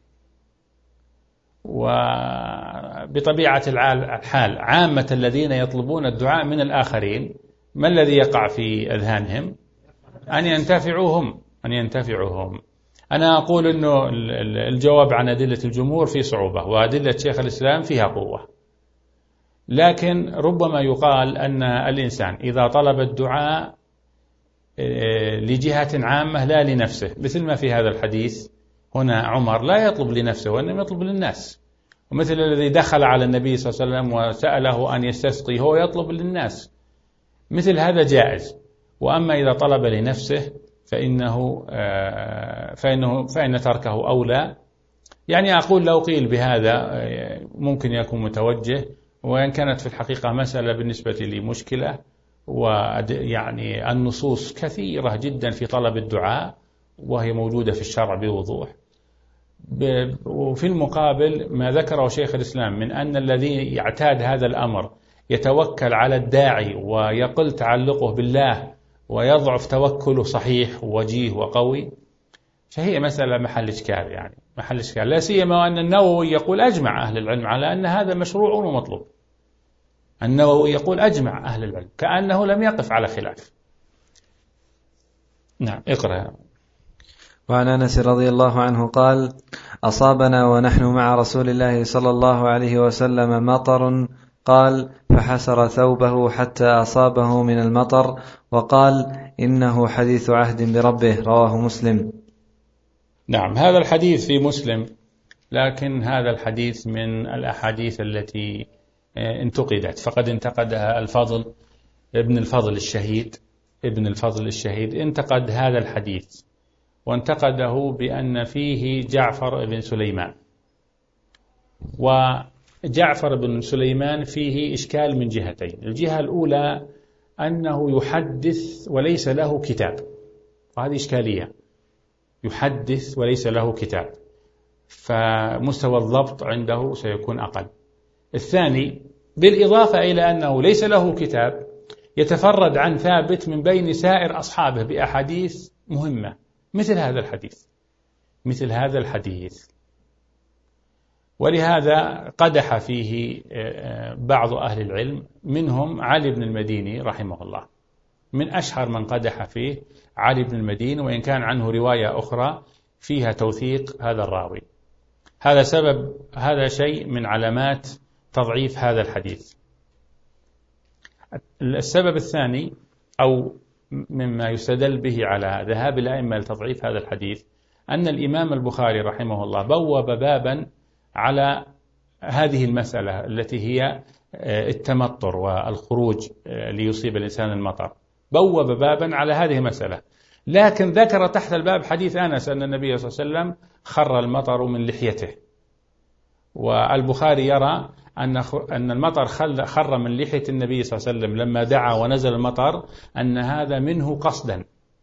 وبطبيعة الحال عامة الذين يطلبون الدعاء من الآخرين ما الذي يقع في أذهانهم؟ أن ينتفعوهم أن ينتفعوهم أنا أقول أنه الجواب عن أدلة الجمهور فيه صعوبة وأدلة شيخ الإسلام فيها قوة، لكن ربما يقال أن الإنسان إذا طلب الدعاء لجهة عامة لا لنفسه، مثل ما في هذا الحديث هنا عمر لا يطلب لنفسه وإنما يطلب للناس، ومثل الذي دخل على النبي صلى الله عليه وسلم وسأله أن يستسقي هو يطلب للناس، مثل هذا جائز. وأما إذا طلب لنفسه فإنه فإنه فإن تركه أولى. يعني أقول لو قيل بهذا ممكن يكون متوجه، وإن كانت في الحقيقة مسألة بالنسبة لي مشكلة، ويعني النصوص كثيرة جدا في طلب الدعاء وهي موجودة في الشرع بوضوح. وفي المقابل ما ذكره شيخ الإسلام من أن الذي يعتاد هذا الأمر يتوكل على الداعي ويقل تعلقه بالله ويضعف توكله صحيح ووجيه وقوي، فهي مسألة محل إشكال، يعني محل إشكال، لا سيما أن النووي يقول أجمع أهل العلم على أن هذا مشروع ومطلوب. النووي يقول أجمع أهل العلم كأنه لم يقف على خلاف. نعم اقرأ. وعن أنس رضي الله عنه قال أصابنا ونحن مع رسول الله صلى الله عليه وسلم مطر، قال فحسر ثوبه حتى أصابه من المطر، وقال إنه حديث عهد بربه، رواه مسلم. نعم هذا الحديث في مسلم، لكن هذا الحديث من الأحاديث التي انتقدت، فقد انتقدها الفضل ابن الفضل الشهيد ابن الفضل الشهيد انتقد هذا الحديث، وانتقده بأن فيه جعفر بن سليمان، وجعفر بن سليمان فيه إشكال من جهتين. الجهة الأولى أنه يحدث وليس له كتاب، وهذه إشكالية، يحدث وليس له كتاب، فمستوى الضبط عنده سيكون أقل. الثاني بالإضافة إلى أنه ليس له كتاب يتفرد عن ثابت من بين سائر أصحابه بأحاديث مهمة مثل هذا الحديث مثل هذا الحديث ولهذا قدح فيه بعض أهل العلم، منهم علي بن المديني رحمه الله، من أشهر من قدح فيه علي بن المديني، وإن كان عنه رواية أخرى فيها توثيق هذا الراوي. هذا سبب هذا شيء من علامات تضعيف هذا الحديث. السبب الثاني أو مما يستدل به على ذهاب الأئمة لتضعيف هذا الحديث أن الإمام البخاري رحمه الله بوب بابا على هذه المسألة التي هي التمطر والخروج ليصيب الإنسان المطر، بوب بابا على هذه المسألة، لكن ذكر تحت الباب حديث أنس أن النبي صلى الله عليه وسلم خر المطر من لحيته، والبخاري يرى أن أن المطر خر من لحية النبي صلى الله عليه وسلم لما دعا ونزل المطر، أن هذا منه قصدا،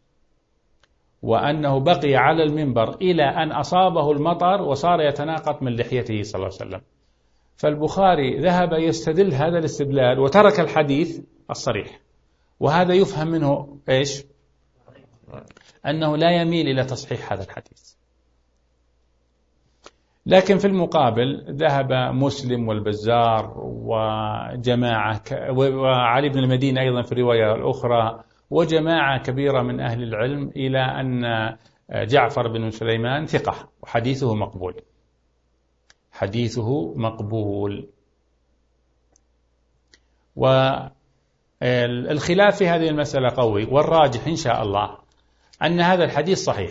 وأنه بقي على المنبر إلى أن أصابه المطر وصار يتناقط من لحيته صلى الله عليه وسلم. فالبخاري ذهب يستدل هذا الاستدلال وترك الحديث الصريح، وهذا يفهم منه إيش؟ أنه لا يميل إلى تصحيح هذا الحديث. لكن في المقابل ذهب مسلم والبزار وجماعة وعلي بن المديني أيضا في الرواية الأخرى وجماعة كبيرة من أهل العلم إلى أن جعفر بن سليمان ثقة وحديثه مقبول حديثه مقبول والخلاف في هذه المسألة قوي، والراجح إن شاء الله أن هذا الحديث صحيح،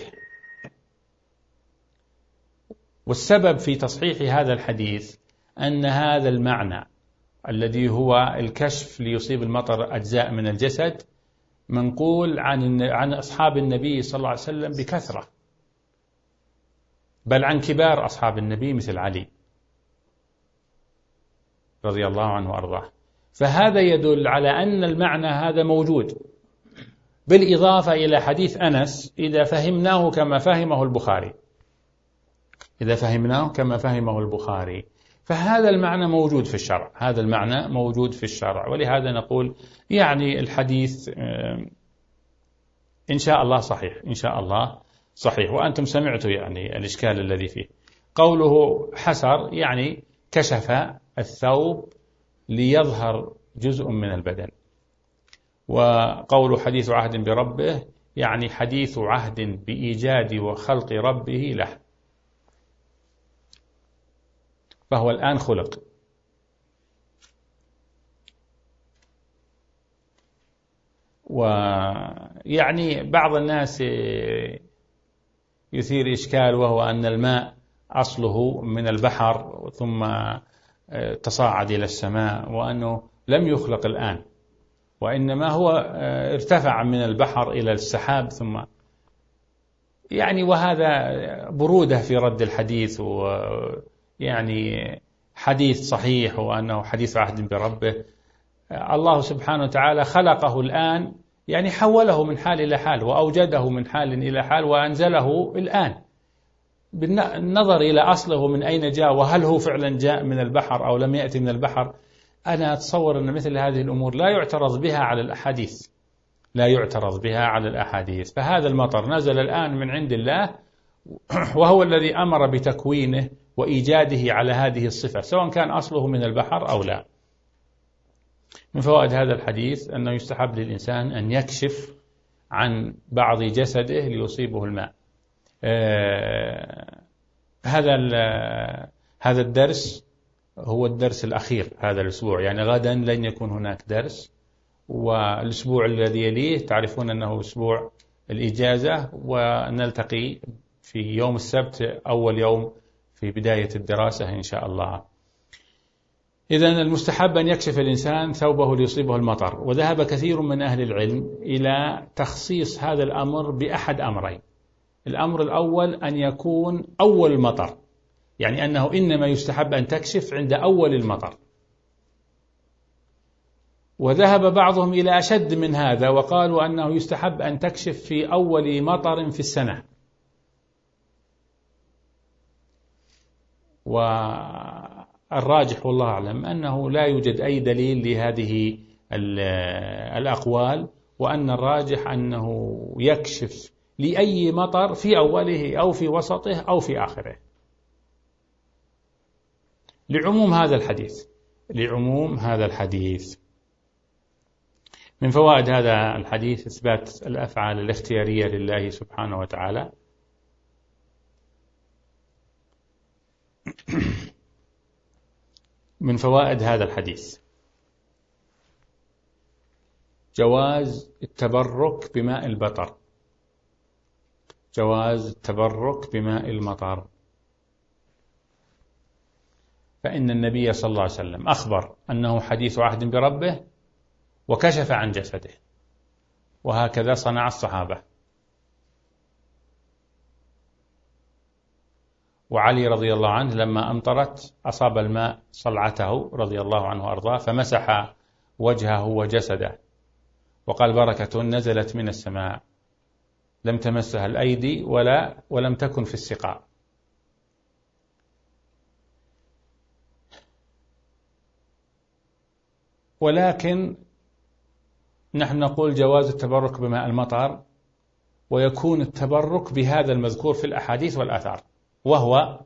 والسبب في تصحيح هذا الحديث أن هذا المعنى الذي هو الكشف ليصيب المطر أجزاء من الجسد منقول عن عن أصحاب النبي صلى الله عليه وسلم بكثرة، بل عن كبار أصحاب النبي مثل علي رضي الله عنه وأرضاه. فهذا يدل على أن المعنى هذا موجود، بالإضافة إلى حديث أنس إذا فهمناه كما فهمه البخاري إذا فهمناه كما فهمه البخاري فهذا المعنى موجود في الشرع هذا المعنى موجود في الشرع ولهذا نقول يعني الحديث إن شاء الله صحيح إن شاء الله صحيح. وأنتم سمعتوا يعني الإشكال الذي فيه، قوله حسر يعني كشف الثوب ليظهر جزء من البدن، وقول حديث عهد بربه يعني حديث عهد بإيجاد وخلق ربه له، فهو الآن خلق. ويعني بعض الناس يثير إشكال وهو أن الماء أصله من البحر ثم تصاعد إلى السماء، وأنه لم يخلق الآن وإنما هو ارتفع من البحر إلى السحاب ثم يعني وهذا برودة في رد الحديث، ويعني حديث صحيح وأنه حديث عهد بربه. الله سبحانه وتعالى خلقه الآن يعني حوله من حال إلى حال وأوجده من حال إلى حال وأنزله الآن، بالنظر إلى أصله من أين جاء وهل هو فعلا جاء من البحر أو لم يأتي من البحر. أنا أتصور أن مثل هذه الأمور لا يعترض بها على الأحاديث لا يعترض بها على الأحاديث. فهذا المطر نزل الآن من عند الله وهو الذي أمر بتكوينه وإيجاده على هذه الصفة سواء كان أصله من البحر أو لا. من فوائد هذا الحديث أنه يستحب للإنسان أن يكشف عن بعض جسده ليصيبه الماء. آه هذا هذا الدرس هو الدرس الأخير هذا الأسبوع، يعني غدا لن يكون هناك درس، والأسبوع الذي يليه تعرفون أنه أسبوع الإجازة، ونلتقي في يوم السبت أول يوم في بداية الدراسة إن شاء الله. إذن المستحب أن يكشف الإنسان ثوبه ليصيبه المطر، وذهب كثير من أهل العلم إلى تخصيص هذا الأمر بأحد أمرين. الأمر الأول أن يكون أول المطر، يعني أنه إنما يستحب أن تكشف عند أول المطر، وذهب بعضهم إلى أشد من هذا وقالوا أنه يستحب أن تكشف في أول مطر في السنة. والراجح والله أعلم أنه لا يوجد أي دليل لهذه الأقوال، وأن الراجح أنه يكشف لأي مطر في أوله أو في وسطه أو في آخره لعموم هذا الحديث لعموم هذا الحديث. من فوائد هذا الحديث إثبات الأفعال الاختيارية لله سبحانه وتعالى. من فوائد هذا الحديث جواز التبرك بماء البطر جواز التبرك بماء المطر، فإن النبي صلى الله عليه وسلم أخبر أنه حديث عهد بربه وكشف عن جسده، وهكذا صنع الصحابة. وعلي رضي الله عنه لما أمطرت أصاب الماء صلعته رضي الله عنه وأرضاه فمسح وجهه وجسده وقال بركة نزلت من السماء لم تمسها الأيدي ولا ولم تكن في السقاء. ولكن نحن نقول جواز التبرك بماء المطر، ويكون التبرك بهذا المذكور في الأحاديث والآثار، وهو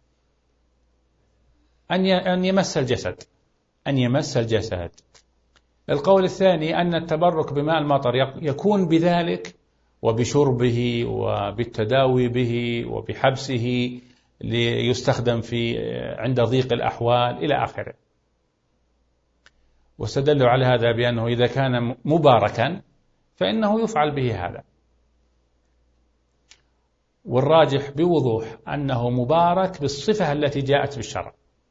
أن يمس الجسد أن يمس الجسد. القول الثاني أن التبرك بماء المطر يكون بذلك وبشربه وبالتداوي به وبحبسه ليستخدم في عند ضيق الأحوال إلى آخره. واستدلوا على هذا بأنه إذا كان مباركا فإنه يفعل به هذا، والراجح بوضوح أنه مبارك بالصفة التي جاءت بالشرع،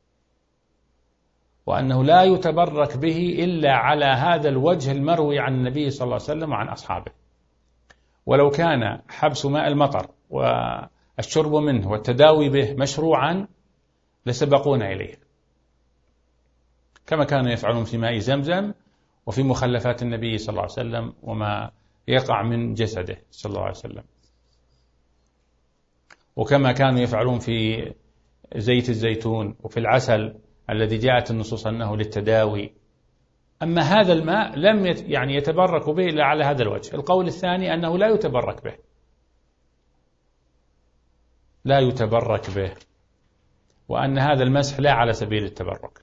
وأنه لا يتبرك به إلا على هذا الوجه المروي عن النبي صلى الله عليه وسلم وعن أصحابه. ولو كان حبس ماء المطر والشرب منه والتداوي به مشروعا لسبقونا إليه، كما كانوا يفعلون في ماء زمزم وفي مخلفات النبي صلى الله عليه وسلم وما يقع من جسده صلى الله عليه وسلم، وكما كانوا يفعلون في زيت الزيتون وفي العسل الذي جاءت النصوص أنه للتداوي. أما هذا الماء لم يت يعني يتبرك به إلا على هذا الوجه. القول الثاني أنه لا يتبرك به، لا يتبرك به، وأن هذا المسح لا على سبيل التبرك،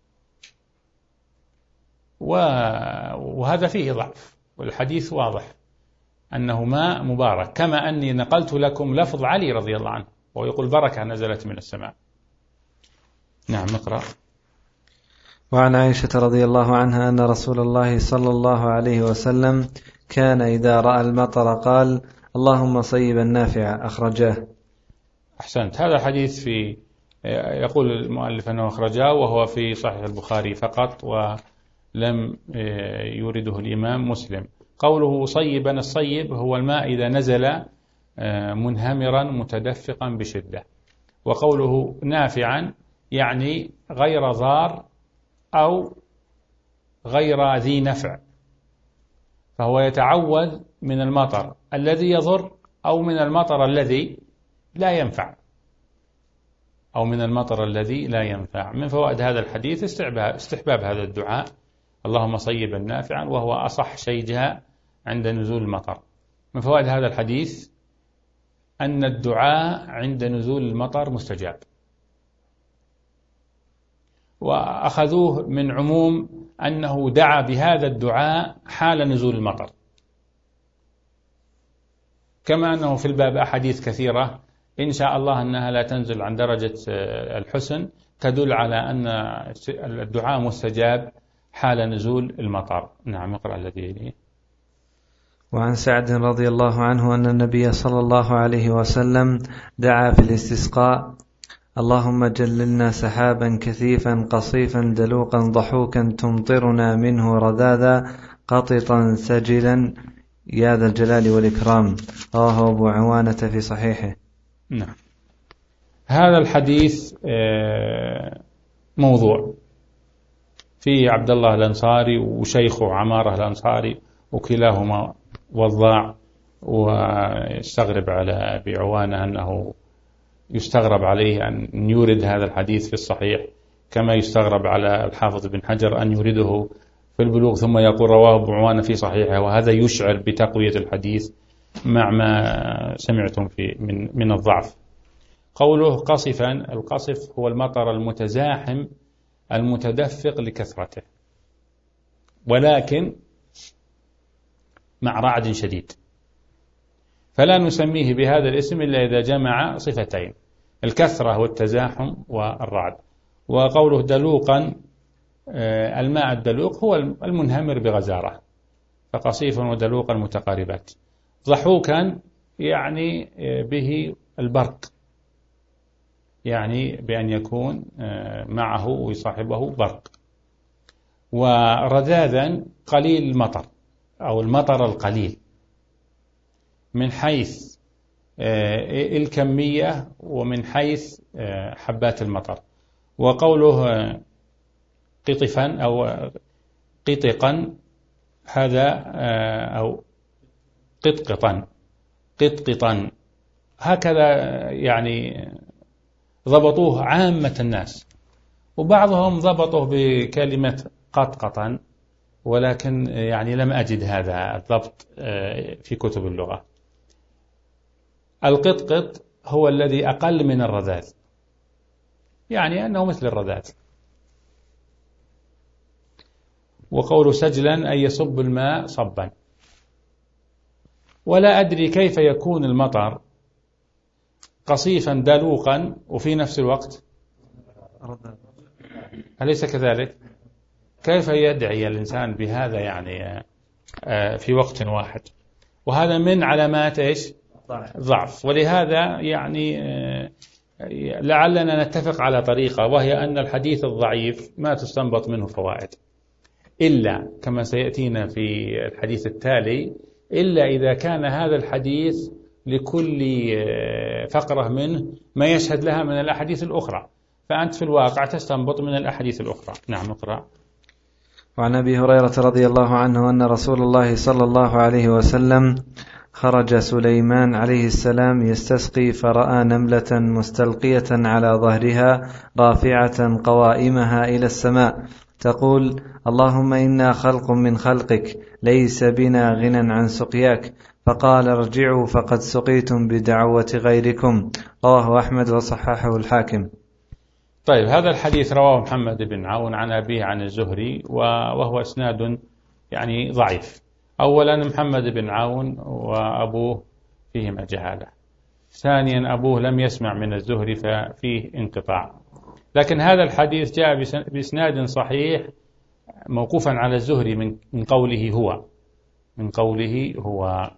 وهذا فيه ضعف، والحديث واضح أنه ماء مبارك، كما أني نقلت لكم لفظ علي رضي الله عنه ويقول بركة نزلت من السماء. نعم نقرأ. وعن عائشة رضي الله عنها أن رسول الله صلى الله عليه وسلم كان إذا رأى المطر قال اللهم صيبا نافعا، أخرجاه. أحسنت. هذا حديث في يقول المؤلف أنه أخرجاه وهو في صحيح البخاري فقط، ولم يورده الإمام مسلم. قوله صيبا، الصيب هو الماء إذا نزل منهمرا متدفقا بشدة. وقوله نافعا يعني غير ضار أو غير ذي نفع، فهو يتعوذ من المطر الذي يضر أو من المطر الذي لا ينفع أو من المطر الذي لا ينفع. من فوائد هذا الحديث استحباب هذا الدعاء اللهم صيبا نافعا، وهو أصح شيء جاء عند نزول المطر. من فوائد هذا الحديث أن الدعاء عند نزول المطر مستجاب، وأخذوه من عموم أنه دعا بهذا الدعاء حال نزول المطر، كما أنه في الباب أحاديث كثيرة إن شاء الله أنها لا تنزل عن درجة الحسن تدل على أن الدعاء مستجاب حال نزول المطر. نعم اقرأ الذي يليه. وعن سعد رضي الله عنه أن النبي صلى الله عليه وسلم دعا في الاستسقاء اللهم جللنا سحابا كثيفا قصيفا دلوقا ضحوكا تمطرنا منه رذاذا قططا سجلا يا ذا الجلال والإكرام، رواه أبو عوانة في صحيحه. نعم. هذا الحديث موضوع في عبد الله الأنصاري وشيخه عمارة الأنصاري، وكلاهما وضاع، ويستغرب على أبي عوانة أنه يستغرب عليه أن يورد هذا الحديث في الصحيح، كما يستغرب على الحافظ بن حجر أن يورده في البلوغ ثم يقول رواه أبو عوانة في صحيحه، وهذا يشعر بتقوية الحديث مع ما سمعتم في من من الضعف. قوله قصفا، القصف هو المطر المتزاحم المتدفق لكثرته، ولكن مع رعد شديد، فلا نسميه بهذا الاسم إلا إذا جمع صفتين، الكثرة والتزاحم والرعد. وقوله دلوقا، الماء الدلوق هو المنهمر بغزارة، فقصيفا ودلوقا متقاربات. ضحوكا يعني به البرق، يعني بأن يكون معه ويصاحبه برق. ورذاذا قليل المطر أو المطر القليل من حيث الكمية ومن حيث حبات المطر. وقوله قطفا أو قطقا هذا أو قطقطا قطقطا هكذا يعني ضبطوه عامة الناس، وبعضهم ضبطوه بكلمة قطقطا، ولكن يعني لم أجد هذا الضبط في كتب اللغة. القطقط هو الذي أقل من الرذاذ، يعني أنه مثل الرذاذ. وقول سجلا أي يصب الماء صبا. ولا أدري كيف يكون المطر قصيفا دلوقا وفي نفس الوقت أليس كذلك؟ كيف يدعي الإنسان بهذا يعني في وقت واحد؟ وهذا من علامات إيش؟ ضعف. ولهذا يعني لعلنا نتفق على طريقة، وهي أن الحديث الضعيف ما تستنبط منه فوائد، إلا كما سيأتينا في الحديث التالي، إلا إذا كان هذا الحديث لكل فقرة منه ما يشهد لها من الأحاديث الأخرى، فأنت في الواقع تستنبط من الأحاديث الأخرى. نعم، اقرأ. وعن أبي هريرة رضي الله عنه أن رسول الله صلى الله عليه وسلم خرج سليمان عليه السلام يستسقي، فرأى نملة مستلقية على ظهرها رافعة قوائمها إلى السماء تقول: اللهم إنا خلق من خلقك ليس بنا غنى عن سقياك. فقال: ارجعوا فقد سقيتم بدعوة غيركم. رواه أحمد وصححه الحاكم. طيب، هذا الحديث رواه محمد بن عون عن أبيه عن الزهري، وهو إسناد يعني ضعيف. أولا محمد بن عون وأبوه فيهما جهالة، ثانيا أبوه لم يسمع من الزهري ففيه انقطاع. لكن هذا الحديث جاء بإسناد صحيح موقوفا على الزهري من قوله هو من قوله هو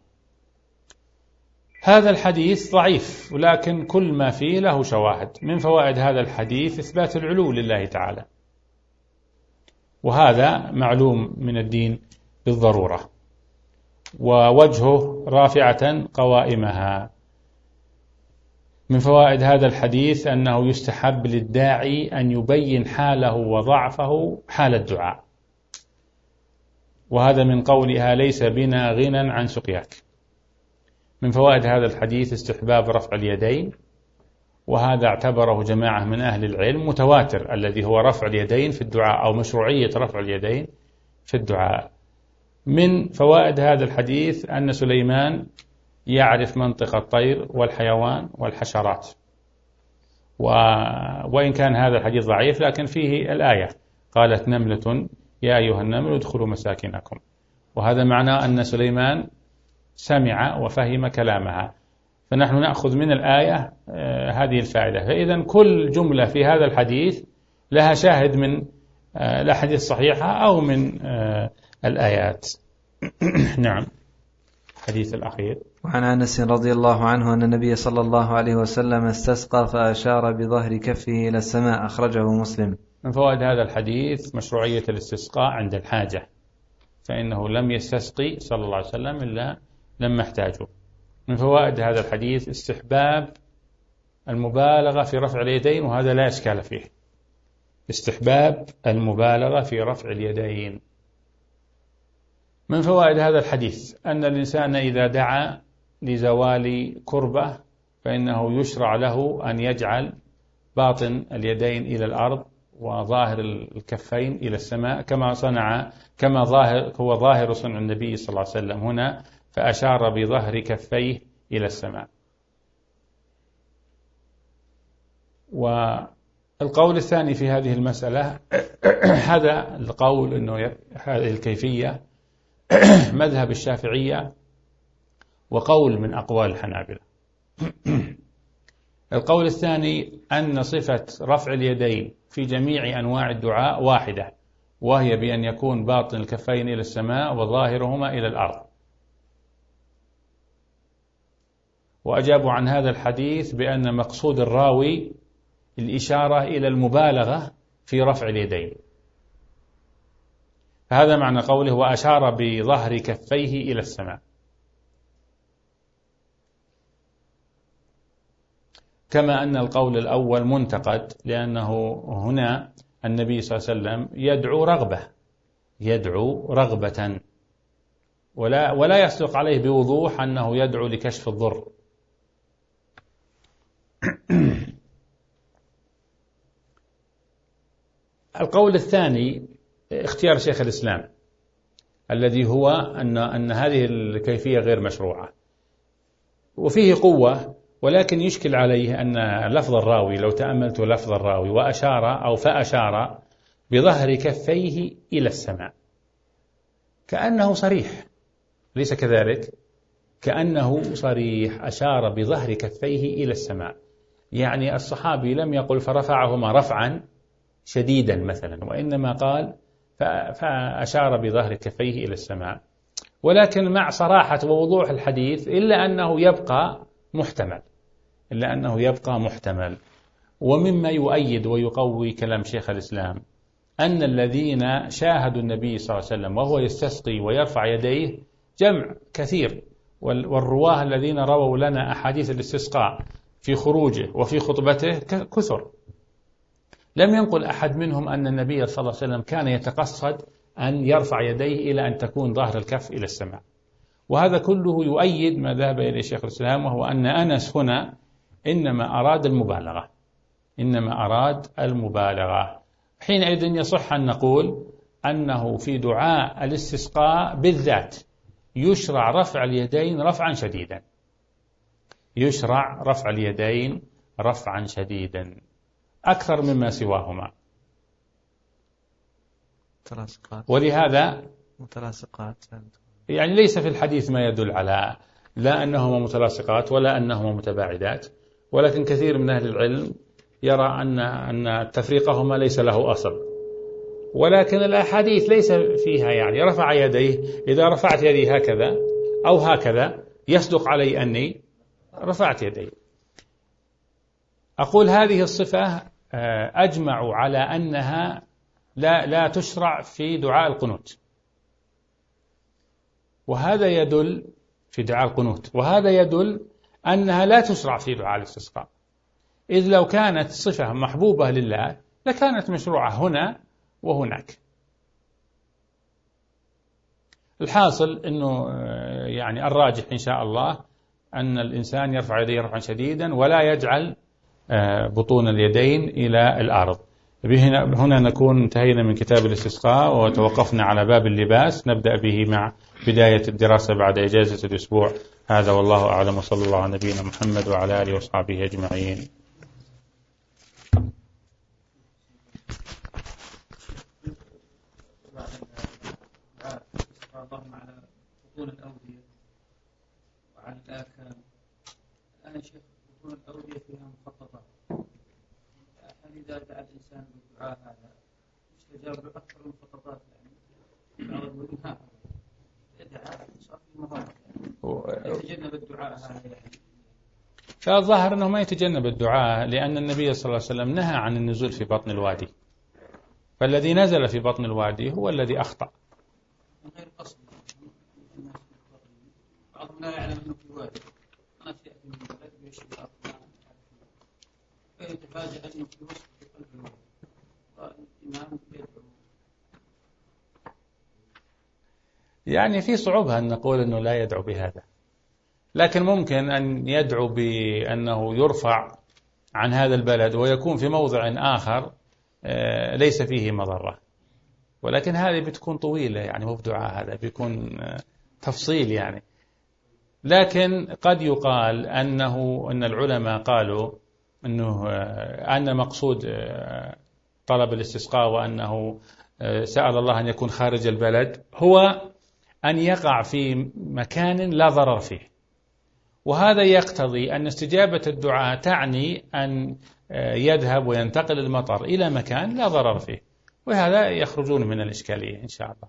هذا الحديث ضعيف، ولكن كل ما فيه له شواهد. من فوائد هذا الحديث إثبات العلو لله تعالى، وهذا معلوم من الدين بالضرورة. ووجهه رافعة قوائمها. من فوائد هذا الحديث أنه يستحب للداعي أن يبين حاله وضعفه حال الدعاء، وهذا من قولها ليس بنا غنى عن سقياك. من فوائد هذا الحديث استحباب رفع اليدين، وهذا اعتبره جماعة من أهل العلم متواتر، الذي هو رفع اليدين في الدعاء أو مشروعية رفع اليدين في الدعاء. من فوائد هذا الحديث أن سليمان يعرف منطق الطير والحيوان والحشرات، و... وإن كان هذا الحديث ضعيف لكن فيه الآية: قالت نملة يا أيها النمل ادخلوا مساكنكم. وهذا معناه أن سليمان سمع وفهم كلامها، فنحن نأخذ من الآية آه هذه الفائدة. فإذا كل جملة في هذا الحديث لها شاهد من آه الأحاديث الصحيحة أو من آه الآيات. نعم. الحديث الأخير. وعن أنس رضي الله عنه أن النبي صلى الله عليه وسلم استسقى فأشار بظهر كفه إلى السماء، أخرجه مسلم. من فوائد هذا الحديث مشروعية الاستسقاء عند الحاجة، فإنه لم يستسقي صلى الله عليه وسلم إلا لما احتاجوا. من فوائد هذا الحديث استحباب المبالغة في رفع اليدين، وهذا لا إشكال فيه، استحباب المبالغة في رفع اليدين. من فوائد هذا الحديث أن الإنسان إذا دعا لزوال كربة فإنه يشرع له أن يجعل باطن اليدين إلى الأرض وظاهر الكفين إلى السماء، كما صنع كما ظاهر هو ظاهر صنع النبي صلى الله عليه وسلم هنا، فأشار بظهر كفيه إلى السماء. والقول الثاني في هذه المسألة هذا القول أنه هذه الكيفية مذهب الشافعية وقول من أقوال الحنابلة. القول الثاني أن صفة رفع اليدين في جميع أنواع الدعاء واحدة، وهي بأن يكون باطن الكفين إلى السماء وظاهرهما إلى الأرض. وأجابوا عن هذا الحديث بأن مقصود الراوي الإشارة إلى المبالغة في رفع اليدين، فهذا معنى قوله وأشار بظهر كفيه إلى السماء. كما أن القول الأول منتقد، لأنه هنا النبي صلى الله عليه وسلم يدعو رغبة يدعو رغبة ولا ولا يصدق عليه بوضوح أنه يدعو لكشف الضر. القول الثاني اختيار شيخ الإسلام، الذي هو أن أن هذه الكيفية غير مشروعة، وفيه قوة، ولكن يشكل عليه أن لفظ الراوي، لو تأملت لفظ الراوي وأشار أو فأشار بظهر كفيه إلى السماء، كأنه صريح، ليس كذلك؟ كأنه صريح، أشار بظهر كفيه إلى السماء، يعني الصحابي لم يقل فرفعهما رفعا شديدا مثلا، وإنما قال فأشار بظهر كفيه إلى السماء. ولكن مع صراحة ووضوح الحديث إلا أنه يبقى محتمل إلا أنه يبقى محتمل. ومما يؤيد ويقوي كلام شيخ الإسلام أن الذين شاهدوا النبي صلى الله عليه وسلم وهو يستسقي ويرفع يديه جمع كثير، والرواه الذين رووا لنا أحاديث الاستسقاء في خروجه وفي خطبته كثر. لم ينقل أحد منهم أن النبي صلى الله عليه وسلم كان يتقصد أن يرفع يديه إلى أن تكون ظهر الكف إلى السماء. وهذا كله يؤيد ما ذهب إليه شيخ الإسلام، وهو أن أنس هنا إنما أراد المبالغة إنما أراد المبالغة. حينئذ يصح أن نقول أنه في دعاء الاستسقاء بالذات يشرع رفع اليدين رفعا شديدا يشرع رفع اليدين رفعا شديدا أكثر مما سواهما. ولهذا متلاصقات يعني ليس في الحديث ما يدل على لا أنهما متلاصقات ولا أنهما متباعدات، ولكن كثير من أهل العلم يرى أن أن تفريقهما ليس له أصل. ولكن الأحاديث ليس فيها يعني رفع يديه، إذا رفعت يدي هكذا أو هكذا يصدق علي أني رفعت يدي. أقول هذه الصفة أجمع على أنها لا لا تشرع في دعاء القنوت، وهذا يدل في دعاء القنوت وهذا يدل أنها لا تشرع في دعاء الاستسقاء، إذ لو كانت صفة محبوبة لله لكانت مشروعة هنا وهناك. الحاصل أنه يعني الراجح إن شاء الله أن الإنسان يرفع يديه رفعا شديدا ولا يجعل بطون اليدين إلى الأرض. هنا نكون انتهينا من كتاب الاستسقاء وتوقفنا على باب اللباس، نبدأ به مع بداية الدراسة بعد إجازة الأسبوع هذا، والله أعلم، وصلى الله على نبينا محمد وعلى آله وصحبه أجمعين. اللهم على بطون الأودية وعلى الآكام. الآن شيخ بطون الأودية فيها مخططات، هل إذا دعا الإنسان بالدعاء هذا يستجاب له أكثر من مخططات؟ يعني بعض المؤمنين هكذا يدعى صار في مهارة يتجنب الدعاء هذا يعني. فالظاهر أنه ما يتجنب الدعاء، لأن النبي صلى الله عليه وسلم نهى عن النزول في بطن الوادي، فالذي نزل في بطن الوادي هو الذي أخطأ من غير قصد. بعضهم لا يعلم أنه في وادي، أنا سيأتي من البلد ويشرب الأرض فيتفاجأ أنه في وسط قلب الوادي والإمام يدعو. يعني في صعوبة أن نقول أنه لا يدعو بهذا، لكن ممكن أن يدعو بأنه يرفع عن هذا البلد ويكون في موضع آخر ليس فيه مضرة، ولكن هذه بتكون طويلة يعني مو بدعاء، هذا بيكون تفصيل يعني. لكن قد يقال أنه أن العلماء قالوا أنه أن مقصود طلب الاستسقاء وأنه سأل الله أن يكون خارج البلد هو أن يقع في مكان لا ضرر فيه، وهذا يقتضي أن استجابة الدعاء تعني أن يذهب وينتقل المطر إلى مكان لا ضرر فيه، وهذا يخرجون من الإشكالية إن شاء الله.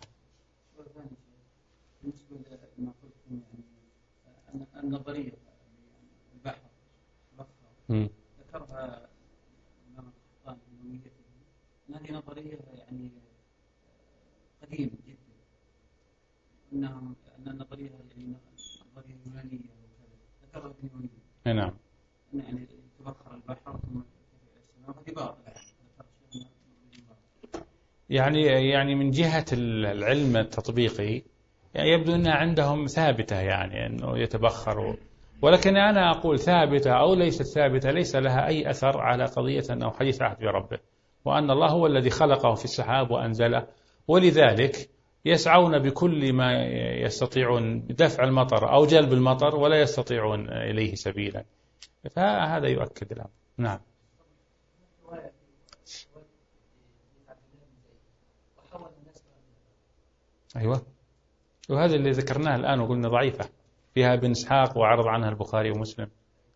بالنسبة لما قلتم يعني النظرية البحر ذكرها الإمام القحطاني في نونيته، هذه نظرية يعني قديمة جدا، أنهم أن النظرية يعني نظرية يونانية وكذا، ذكرها في نونية. نعم. يعني تبخر البحر ثم هذه باطلة. يعني يعني من جهة العلم التطبيقي يعني يبدو أنها عندهم ثابتة، يعني أنه يتبخر، ولكن أنا أقول ثابتة أو ليست ثابتة ليس لها أي أثر على قضية أنه حديث عهد بربه، وأن الله هو الذي خلقه في السحاب وأنزله، ولذلك يسعون بكل ما يستطيعون بدفع المطر أو جلب المطر ولا يستطيعون إليه سبيلا، فهذا يؤكد الأمر. نعم. أيوة، وهذا اللي ذكرناه الآن وقلنا ضعيفة، فيها ابن إسحاق وعرض عنها البخاري ومسلم.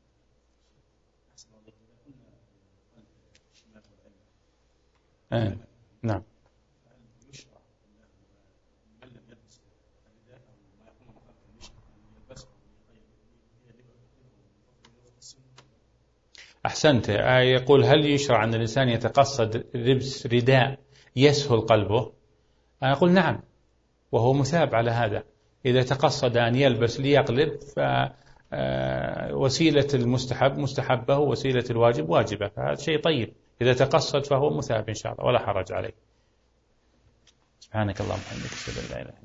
آه. نعم. أحسنت. يقول هل يشرع أن الإنسان يتقصد لبس رداء يسهل قلبه؟ أنا أقول نعم، وهو مثاب على هذا. إذا تقصد أن يلبس ليقلب فوسيلة المستحب مستحبة ووسيلة الواجب واجبة، فهذا شيء طيب. إذا تقصد فهو مثاب إن شاء الله ولا حرج عليه. سبحانك اللهم وبحمدك أشهد أن لا إله إلا أنت.